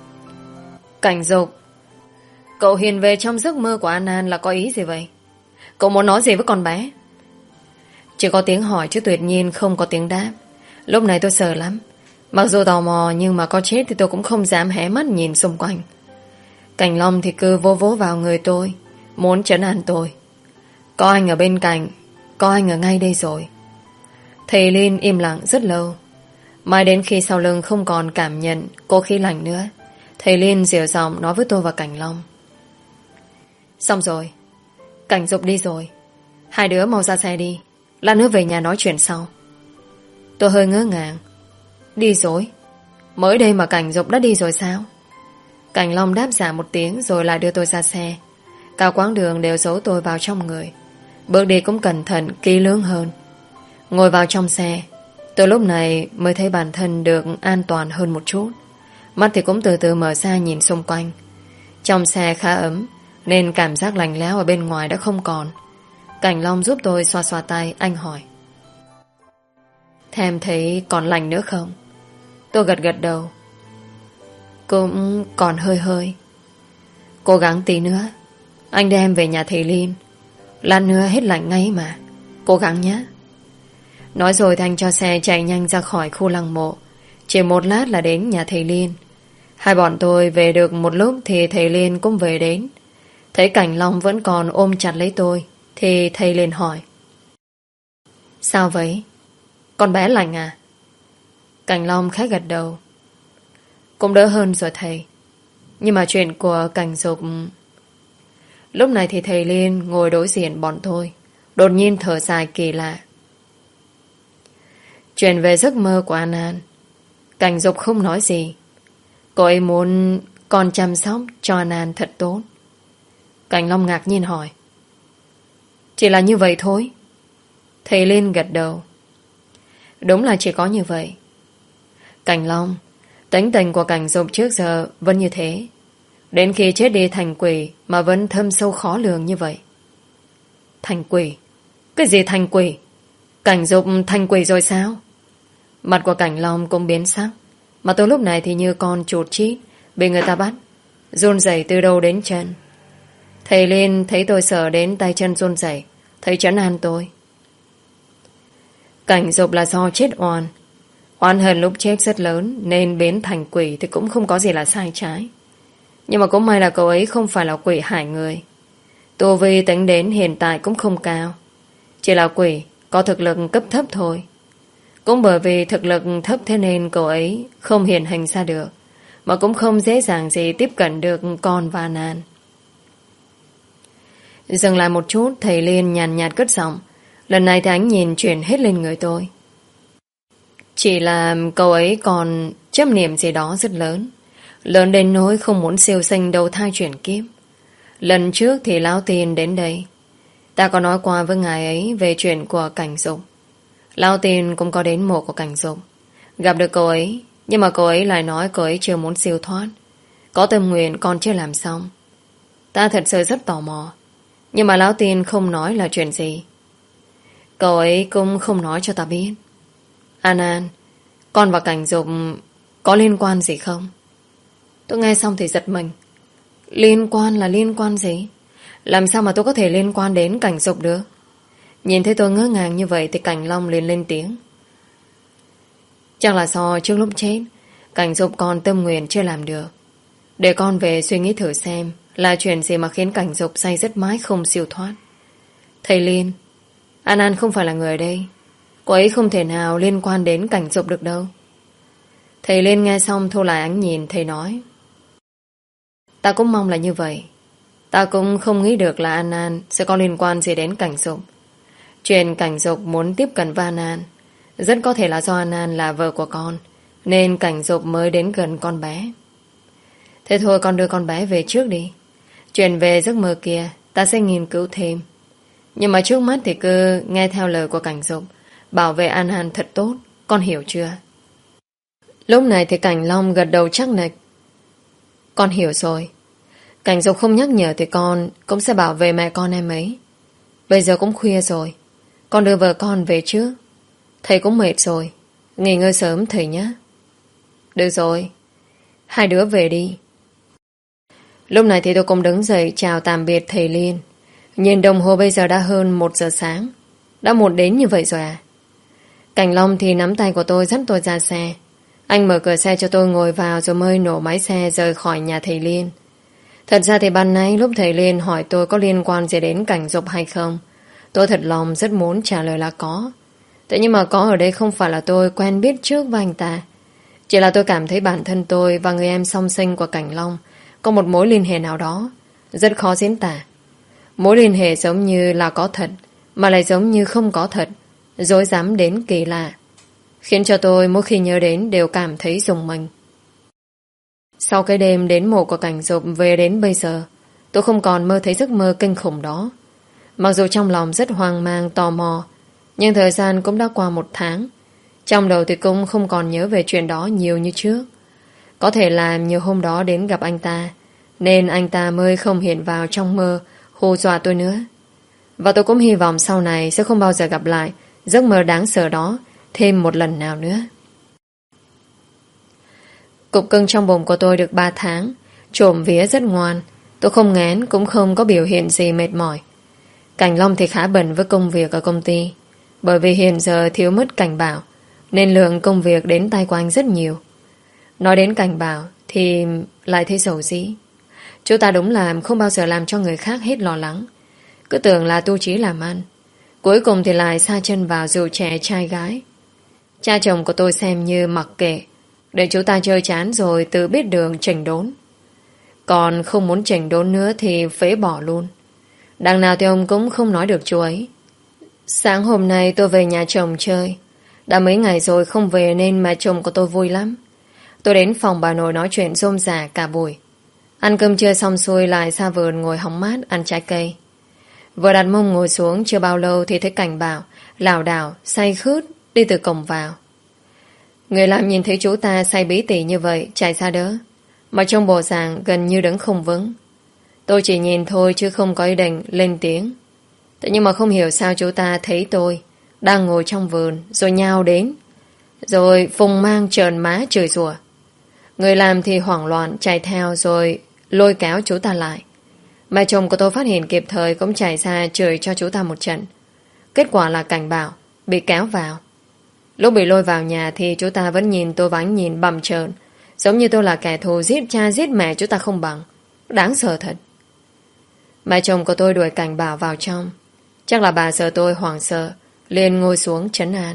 Cảnh Dục, cậu hiền về trong giấc mơ của An An là có ý gì vậy? Cậu muốn nói gì với con bé? Chỉ có tiếng hỏi chứ tuyệt nhiên không có tiếng đáp. Lúc này tôi sợ lắm. Mặc dù tò mò nhưng mà có chết thì tôi cũng không dám hé mắt nhìn xung quanh. Cảnh Long thì cứ vô vỗ vào người tôi, muốn trấn an tôi. Có anh ở bên cạnh, có anh ở ngay đây rồi. Thầy Liên im lặng rất lâu. Mãi đến khi sau lưng không còn cảm nhận cô khí lạnh nữa, thầy Liên dịu giọng nói với tôi và Cảnh Long. Xong rồi, Cảnh Dục đi rồi. Hai đứa mau ra xe đi, lát nữa về nhà nói chuyện sau. Tôi hơi ngỡ ngàng. Đi rồi? Mới đây mà Cảnh Dục đã đi rồi sao? Cảnh Long đáp dạ một tiếng rồi lại đưa tôi ra xe. Cả quãng đường đều giấu tôi vào trong người. Bước đi cũng cẩn thận, kỹ lưỡng hơn. Ngồi vào trong xe, tôi lúc này mới thấy bản thân được an toàn hơn một chút. Mắt thì cũng từ từ mở ra nhìn xung quanh. Trong xe khá ấm, nên cảm giác lạnh lẽo ở bên ngoài đã không còn. Cảnh Long giúp tôi xoa xoa tay, anh hỏi. Thế em thấy còn lạnh nữa không? Tôi gật gật đầu. Cũng còn hơi hơi. Cố gắng tí nữa, anh đưa em về nhà thầy Liên. Lát nữa hết lạnh ngay mà. Cố gắng nhé. Nói rồi thì anh cho xe chạy nhanh ra khỏi khu lăng mộ. Chỉ một lát là đến nhà thầy Liên. Hai bọn tôi về được một lúc thì thầy Liên cũng về đến. Thấy Cảnh Long vẫn còn ôm chặt lấy tôi thì thầy Liên hỏi. Sao vậy? Con bé lạnh à? Cảnh Long khẽ gật đầu. Cũng đỡ hơn rồi thầy. Nhưng mà chuyện của Cảnh Dục... Lúc này thì thầy Liên ngồi đối diện bọn tôi, đột nhiên thở dài kỳ lạ. Chuyện về giấc mơ của An An, Cảnh Dục không nói gì. Cô ấy muốn con chăm sóc cho An An thật tốt. Cảnh Long ngạc nhiên hỏi. Chỉ là như vậy thôi? Thầy Liên gật đầu. Đúng là chỉ có như vậy. Cảnh Long, tính tình của Cảnh Dục trước giờ vẫn như thế. Đến khi chết đi thành quỷ mà vẫn thâm sâu khó lường như vậy. Thành quỷ? Cái gì thành quỷ? Cảnh Dục thành quỷ rồi sao? Mặt của Cảnh Long cũng biến sắc. Mà tôi lúc này thì như con chuột chít bị người ta bắt, run rẩy từ đầu đến chân. Thầy Liên thấy tôi sợ đến tay chân run rẩy, thấy trấn an tôi. Cảnh Dục là do chết oan. Oan hận lúc chết rất lớn nên biến thành quỷ thì cũng không có gì là sai trái. Nhưng mà cũng may là cậu ấy không phải là quỷ hại người. Tu vi tính đến hiện tại cũng không cao. Chỉ là quỷ có thực lực cấp thấp thôi. Cũng bởi vì thực lực thấp thế nên cậu ấy không hiện hình ra được, mà cũng không dễ dàng gì tiếp cận được con và Nan. Dừng lại một chút, thầy Liên nhàn nhạt cất giọng. Lần này thì ánh nhìn chuyển hết lên người tôi. Chỉ là cậu ấy còn chấp niệm gì đó rất lớn, lớn đến nỗi không muốn siêu sinh đầu thai chuyển kiếp. Lần trước thì Lão Tiên đến đây, ta có nói qua với ngài ấy về chuyện của Cảnh Dục. Lão Tiên cũng có đến mộ của Cảnh Dục, gặp được cậu ấy, nhưng mà cậu ấy lại nói cậu ấy chưa muốn siêu thoát, có tâm nguyện còn chưa làm xong. Ta thật sự rất tò mò, nhưng mà Lão Tiên không nói là chuyện gì. Cậu ấy cũng không nói cho ta biết. An An, con và Cảnh Dục có liên quan gì không? Tôi nghe xong thì giật mình. Liên quan là liên quan gì? Làm sao mà tôi có thể liên quan đến Cảnh Dục được? Nhìn thấy tôi ngỡ ngàng như vậy thì Cảnh Long liền lên tiếng. Chắc là do trước lúc chết Cảnh Dục còn tâm nguyện chưa làm được. Để con về suy nghĩ thử xem là chuyện gì mà khiến Cảnh Dục say dứt mãi không siêu thoát. Thầy Liên, An An không phải là người ở đây. Cô ấy không thể nào liên quan đến Cảnh Dục được đâu. Thầy Liên nghe xong thu lại ánh nhìn. Thầy nói, ta cũng mong là như vậy. Ta cũng không nghĩ được là An An sẽ có liên quan gì đến Cảnh Dục. Chuyện Cảnh Dục muốn tiếp cận với An An rất có thể là do An An là vợ của con, nên Cảnh Dục mới đến gần con bé. Thế thôi con đưa con bé về trước đi. Chuyện về giấc mơ kia ta sẽ nghiên cứu thêm. Nhưng mà trước mắt thì cứ nghe theo lời của Cảnh Dục, bảo vệ An An thật tốt. Con hiểu chưa? Lúc này thì Cảnh Long gật đầu chắc nịch. Con hiểu rồi. Cảnh Dục không nhắc nhở thì con cũng sẽ bảo vệ mẹ con em ấy. Bây giờ cũng khuya rồi, con đưa vợ con về trước. Thầy cũng mệt rồi, nghỉ ngơi sớm thầy nhé. Được rồi, hai đứa về đi. Lúc này thì tôi cũng đứng dậy chào tạm biệt thầy Liên. Nhìn đồng hồ bây giờ đã hơn một giờ sáng. Đã muộn đến như vậy rồi à? Cảnh Long thì nắm tay của tôi dắt tôi ra xe. Anh mở cửa xe cho tôi ngồi vào rồi mới nổ máy xe rời khỏi nhà thầy Liên. Thật ra thì ban nãy lúc thầy Liên hỏi tôi có liên quan gì đến Cảnh Dục hay không, tôi thật lòng rất muốn trả lời là có. Thế nhưng mà có ở đây không phải là tôi quen biết trước với anh ta. Chỉ là tôi cảm thấy bản thân tôi và người em song sinh của Cảnh Long có một mối liên hệ nào đó rất khó diễn tả. Mối liên hệ giống như là có thật mà lại giống như không có thật, rối rắm đến kỳ lạ, khiến cho tôi mỗi khi nhớ đến đều cảm thấy rùng mình. Sau cái đêm đến mộ của Cảnh Dục về đến bây giờ, tôi không còn mơ thấy giấc mơ kinh khủng đó. Mặc dù trong lòng rất hoang mang tò mò, nhưng thời gian cũng đã qua một tháng. Trong đầu thì cũng không còn nhớ về chuyện đó nhiều như trước. Có thể là nhiều hôm đó đến gặp anh ta, nên anh ta mới không hiện vào trong mơ hù dọa tôi nữa. Và tôi cũng hy vọng sau này sẽ không bao giờ gặp lại giấc mơ đáng sợ đó thêm một lần nào nữa. Cục cưng trong bụng của tôi được ba tháng, trộm vía rất ngoan. Tôi không ngán cũng không có biểu hiện gì mệt mỏi. Cảnh Long thì khá bận với công việc ở công ty. Bởi vì hiện giờ thiếu mất Cảnh Bảo, nên lượng công việc đến tay của anh rất nhiều. Nói đến Cảnh Bảo thì lại thấy xấu xí. Chú ta đúng là không bao giờ làm cho người khác hết lo lắng. Cứ tưởng là tu trí làm ăn, cuối cùng thì lại sa chân vào rượu chè trai gái. Cha chồng của tôi xem như mặc kệ, để chú ta chơi chán rồi tự biết đường chỉnh đốn. Còn không muốn chỉnh đốn nữa thì phế bỏ luôn. Đằng nào thì ông cũng không nói được chú ấy. Sáng hôm nay tôi về nhà chồng chơi. Đã mấy ngày rồi không về nên mẹ chồng của tôi vui lắm. Tôi đến phòng bà nội nói chuyện rôm rả cả buổi. Ăn cơm trưa xong xuôi lại ra vườn ngồi hóng mát ăn trái cây. Vừa đặt mông ngồi xuống chưa bao lâu thì thấy Cảnh Bảo lảo đảo say khướt đi từ cổng vào. Người làm nhìn thấy chú ta say bí tỉ như vậy chạy ra đỡ, mà trong bộ dạng gần như đứng không vững. Tôi chỉ nhìn thôi chứ không có ý định lên tiếng. Thế nhưng mà không hiểu sao chú ta thấy tôi đang ngồi trong vườn rồi nhao đến, rồi phùng mang trợn má chửi rủa. Người làm thì hoảng loạn chạy theo rồi lôi kéo chú ta lại. Mẹ chồng của tôi phát hiện kịp thời cũng chạy ra chửi cho chú ta một trận. Kết quả là Cảnh Bảo bị kéo vào. Lúc bị lôi vào nhà thì chú ta vẫn nhìn tôi với ánh nhìn bầm trợn, giống như tôi là kẻ thù giết cha giết mẹ chú ta không bằng. Đáng sợ thật. Mẹ chồng của tôi đuổi Cảnh Bảo vào trong. Chắc là bà sợ tôi hoảng sợ, liền ngồi xuống trấn an.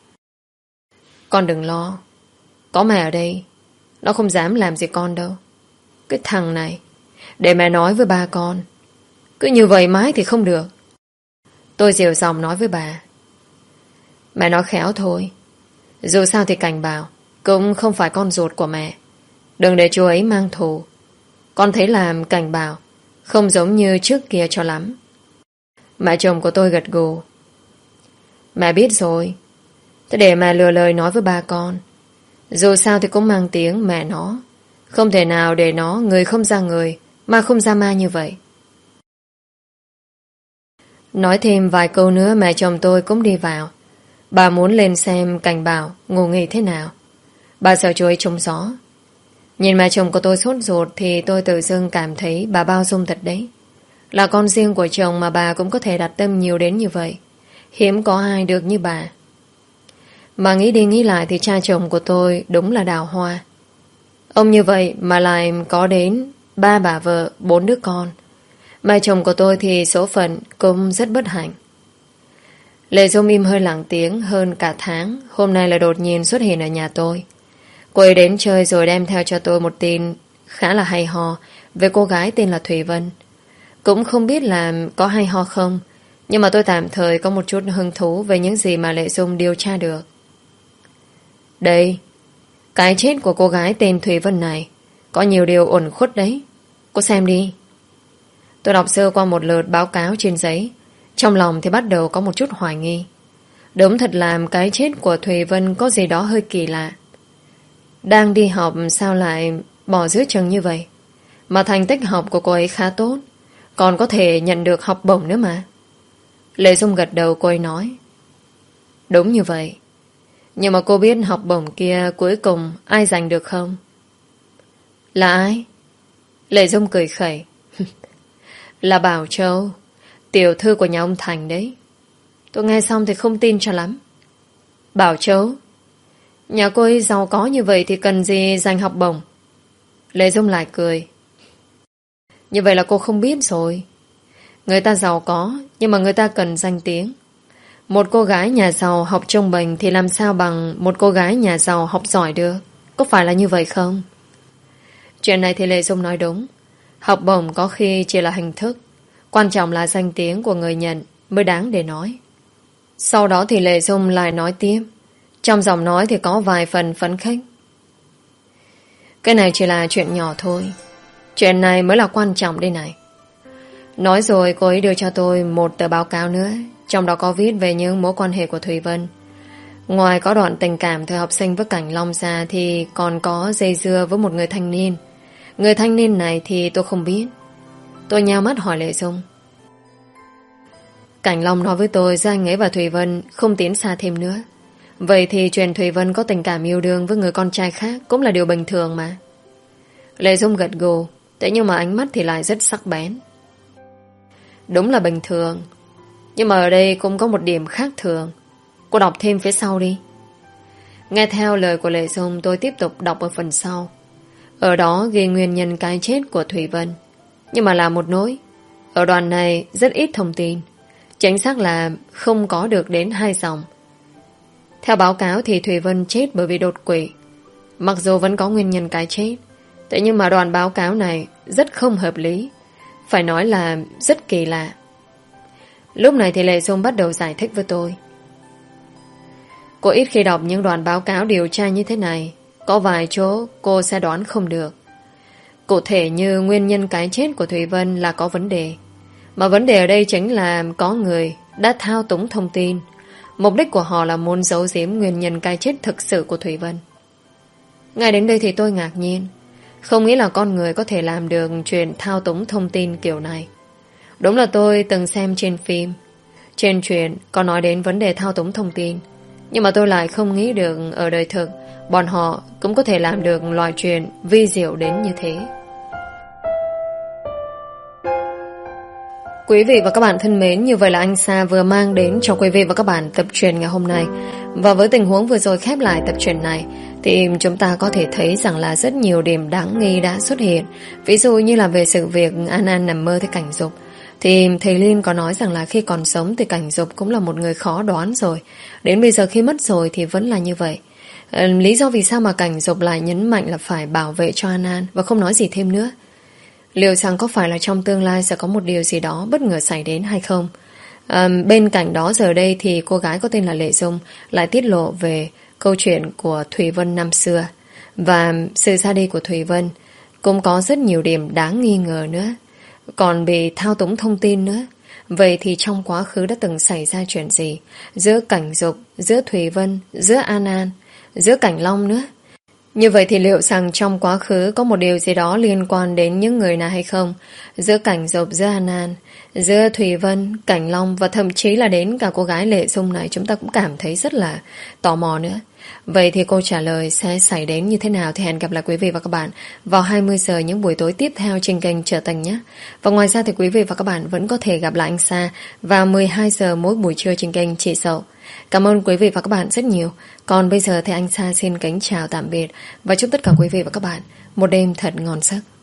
Con đừng lo, có mẹ ở đây, nó không dám làm gì con đâu. Cái thằng này, để mẹ nói với ba con. Cứ như vậy mãi thì không được. Tôi dịu giọng nói với bà. Mẹ nói khéo thôi. Dù sao thì Cảnh Bảo cũng không phải con ruột của mẹ. Đừng để chú ấy mang thù. Con thấy làm Cảnh Bảo không giống như trước kia cho lắm. Mẹ chồng của tôi gật gù. Mẹ biết rồi. Thế để mẹ lừa lời nói với ba con. Dù sao thì cũng mang tiếng mẹ nó. Không thể nào để nó người không ra người, ma không ra ma như vậy. Nói thêm vài câu nữa mẹ chồng tôi cũng đi vào. Bà muốn lên xem Cảnh Bảo ngủ nghỉ thế nào. Bà sợ chú ấy trúng gió. Nhìn mà chồng của tôi sốt ruột thì tôi tự dưng cảm thấy bà bao dung thật đấy. Là con riêng của chồng mà bà cũng có thể đặt tâm nhiều đến như vậy. Hiếm có ai được như bà. Mà nghĩ đi nghĩ lại thì cha chồng của tôi đúng là đào hoa. Ông như vậy mà lại có đến ba bà vợ, bốn đứa con. Mà chồng của tôi thì số phận cũng rất bất hạnh. Lệ Dung im hơi lặng tiếng hơn cả tháng. Hôm nay là đột nhiên xuất hiện ở nhà tôi. Cô ấy đến chơi rồi đem theo cho tôi một tin khá là hay ho về cô gái tên là Thùy Vân. Cũng không biết là có hay ho không, nhưng mà tôi tạm thời có một chút hứng thú về những gì mà Lệ Dung điều tra được. Đây, cái chết của cô gái tên Thùy Vân này có nhiều điều uẩn khuất đấy. Cô xem đi. Tôi đọc sơ qua một lượt báo cáo trên giấy. Trong lòng thì bắt đầu có một chút hoài nghi. Đúng thật là cái chết của Thùy Vân có gì đó hơi kỳ lạ. Đang đi học sao lại bỏ giữa chừng như vậy? Mà thành tích học của cô ấy khá tốt, còn có thể nhận được học bổng nữa mà. Lệ Dung gật đầu, cô ấy nói. Đúng như vậy. Nhưng mà cô biết học bổng kia cuối cùng ai giành được không? Là ai? Lệ Dung cười khẩy. Là Bảo Châu, tiểu thư của nhà ông Thành đấy. Tôi nghe xong thì không tin cho lắm. Bảo Châu? Nhà cô ấy giàu có như vậy thì cần gì giành học bổng? Lệ Dung lại cười. Như vậy là cô không biết rồi. Người ta giàu có, nhưng mà người ta cần danh tiếng. Một cô gái nhà giàu học trung bình thì làm sao bằng một cô gái nhà giàu học giỏi được? Có phải là như vậy không? Chuyện này thì Lệ Dung nói đúng. Học bổng có khi chỉ là hình thức, quan trọng là danh tiếng của người nhận mới đáng để nói. Sau đó thì Lệ Dung lại nói tiếp. Trong giọng nói thì có vài phần phấn khích. Cái này chỉ là chuyện nhỏ thôi. Chuyện này mới là quan trọng đây này. Nói rồi cô ấy đưa cho tôi một tờ báo cáo nữa. Trong đó có viết về những mối quan hệ của Thùy Vân. Ngoài có đoạn tình cảm thời học sinh với Cảnh Long ra thì còn có dây dưa với một người thanh niên. Người thanh niên này thì tôi không biết. Tôi nheo mắt hỏi Lệ Dung. Cảnh Long nói với tôi rằng anh ấy và Thùy Vân không tiến xa thêm nữa. Vậy thì chuyện Thùy Vân có tình cảm yêu đương với người con trai khác cũng là điều bình thường mà. Lệ Dung gật gù, thế nhưng mà ánh mắt thì lại rất sắc bén. Đúng là bình thường, nhưng mà ở đây cũng có một điểm khác thường. Cô đọc thêm phía sau đi. Nghe theo lời của Lệ Dung, tôi tiếp tục đọc ở phần sau. Ở đó ghi nguyên nhân cái chết của Thùy Vân. Nhưng mà là một nỗi. Ở đoạn này rất ít thông tin. Chính xác là không có được đến hai dòng. Theo báo cáo thì Thùy Vân chết bởi vì đột quỵ. Mặc dù vẫn có nguyên nhân cái chết, thế nhưng mà đoạn báo cáo này rất không hợp lý. Phải nói là rất kỳ lạ. Lúc này thì Lệ Dung bắt đầu giải thích với tôi. Cô ít khi đọc những đoạn báo cáo điều tra như thế này. Có vài chỗ cô sẽ đoán không được. Cụ thể như nguyên nhân cái chết của Thùy Vân là có vấn đề. Mà vấn đề ở đây chính là có người đã thao túng thông tin. Mục đích của họ là muốn giấu giếm nguyên nhân cái chết thực sự của Thùy Vân. Ngay đến đây thì tôi ngạc nhiên. Không nghĩ là con người có thể làm được chuyện thao túng thông tin kiểu này. Đúng là tôi từng xem trên phim, trên truyện có nói đến vấn đề thao túng thông tin. Nhưng mà tôi lại không nghĩ được ở đời thực bọn họ cũng có thể làm được loại chuyện vi diệu đến như thế. Quý vị và các bạn thân mến, như vậy là anh Sa vừa mang đến cho quý vị và các bạn tập truyện ngày hôm nay. Và với tình huống vừa rồi khép lại tập truyện này thì chúng ta có thể thấy rằng là rất nhiều điểm đáng nghi đã xuất hiện. Ví dụ như là về sự việc An An nằm mơ thấy Cảnh Dục, thì thầy Liên có nói rằng là khi còn sống thì Cảnh Dục cũng là một người khó đoán rồi. Đến bây giờ khi mất rồi thì vẫn là như vậy. Lý do vì sao mà Cảnh Dục lại nhấn mạnh là phải bảo vệ cho An An và không nói gì thêm nữa? Liệu rằng có phải là trong tương lai sẽ có một điều gì đó bất ngờ xảy đến hay không? À, bên cạnh đó giờ đây thì cô gái có tên là Lệ Dung lại tiết lộ về câu chuyện của Thùy Vân năm xưa. Và sự ra đi của Thùy Vân cũng có rất nhiều điểm đáng nghi ngờ nữa. Còn bị thao túng thông tin nữa. Vậy thì trong quá khứ đã từng xảy ra chuyện gì giữa Cảnh Dục, giữa Thùy Vân, giữa An An, giữa Cảnh Long nữa? Như vậy thì liệu rằng trong quá khứ có một điều gì đó liên quan đến những người nào hay không? Giữa Cảnh Dục, giữa An An, Giữa Thủy Vân, Cảnh Long và thậm chí là đến cả cô gái Lệ Dung này, chúng ta cũng cảm thấy rất là tò mò nữa. Vậy thì câu trả lời sẽ xảy đến như thế nào thì hẹn gặp lại quý vị và các bạn vào hai mươi giờ những buổi tối tiếp theo trên kênh Trở Tình nhé. Và ngoài ra thì quý vị và các bạn vẫn có thể gặp lại anh Sa vào mười hai giờ mỗi buổi trưa trên kênh Chị Sậu. Cảm ơn quý vị và các bạn rất nhiều. Còn bây giờ thì anh Sa xin kính chào tạm biệt và chúc tất cả quý vị và các bạn một đêm thật ngon giấc.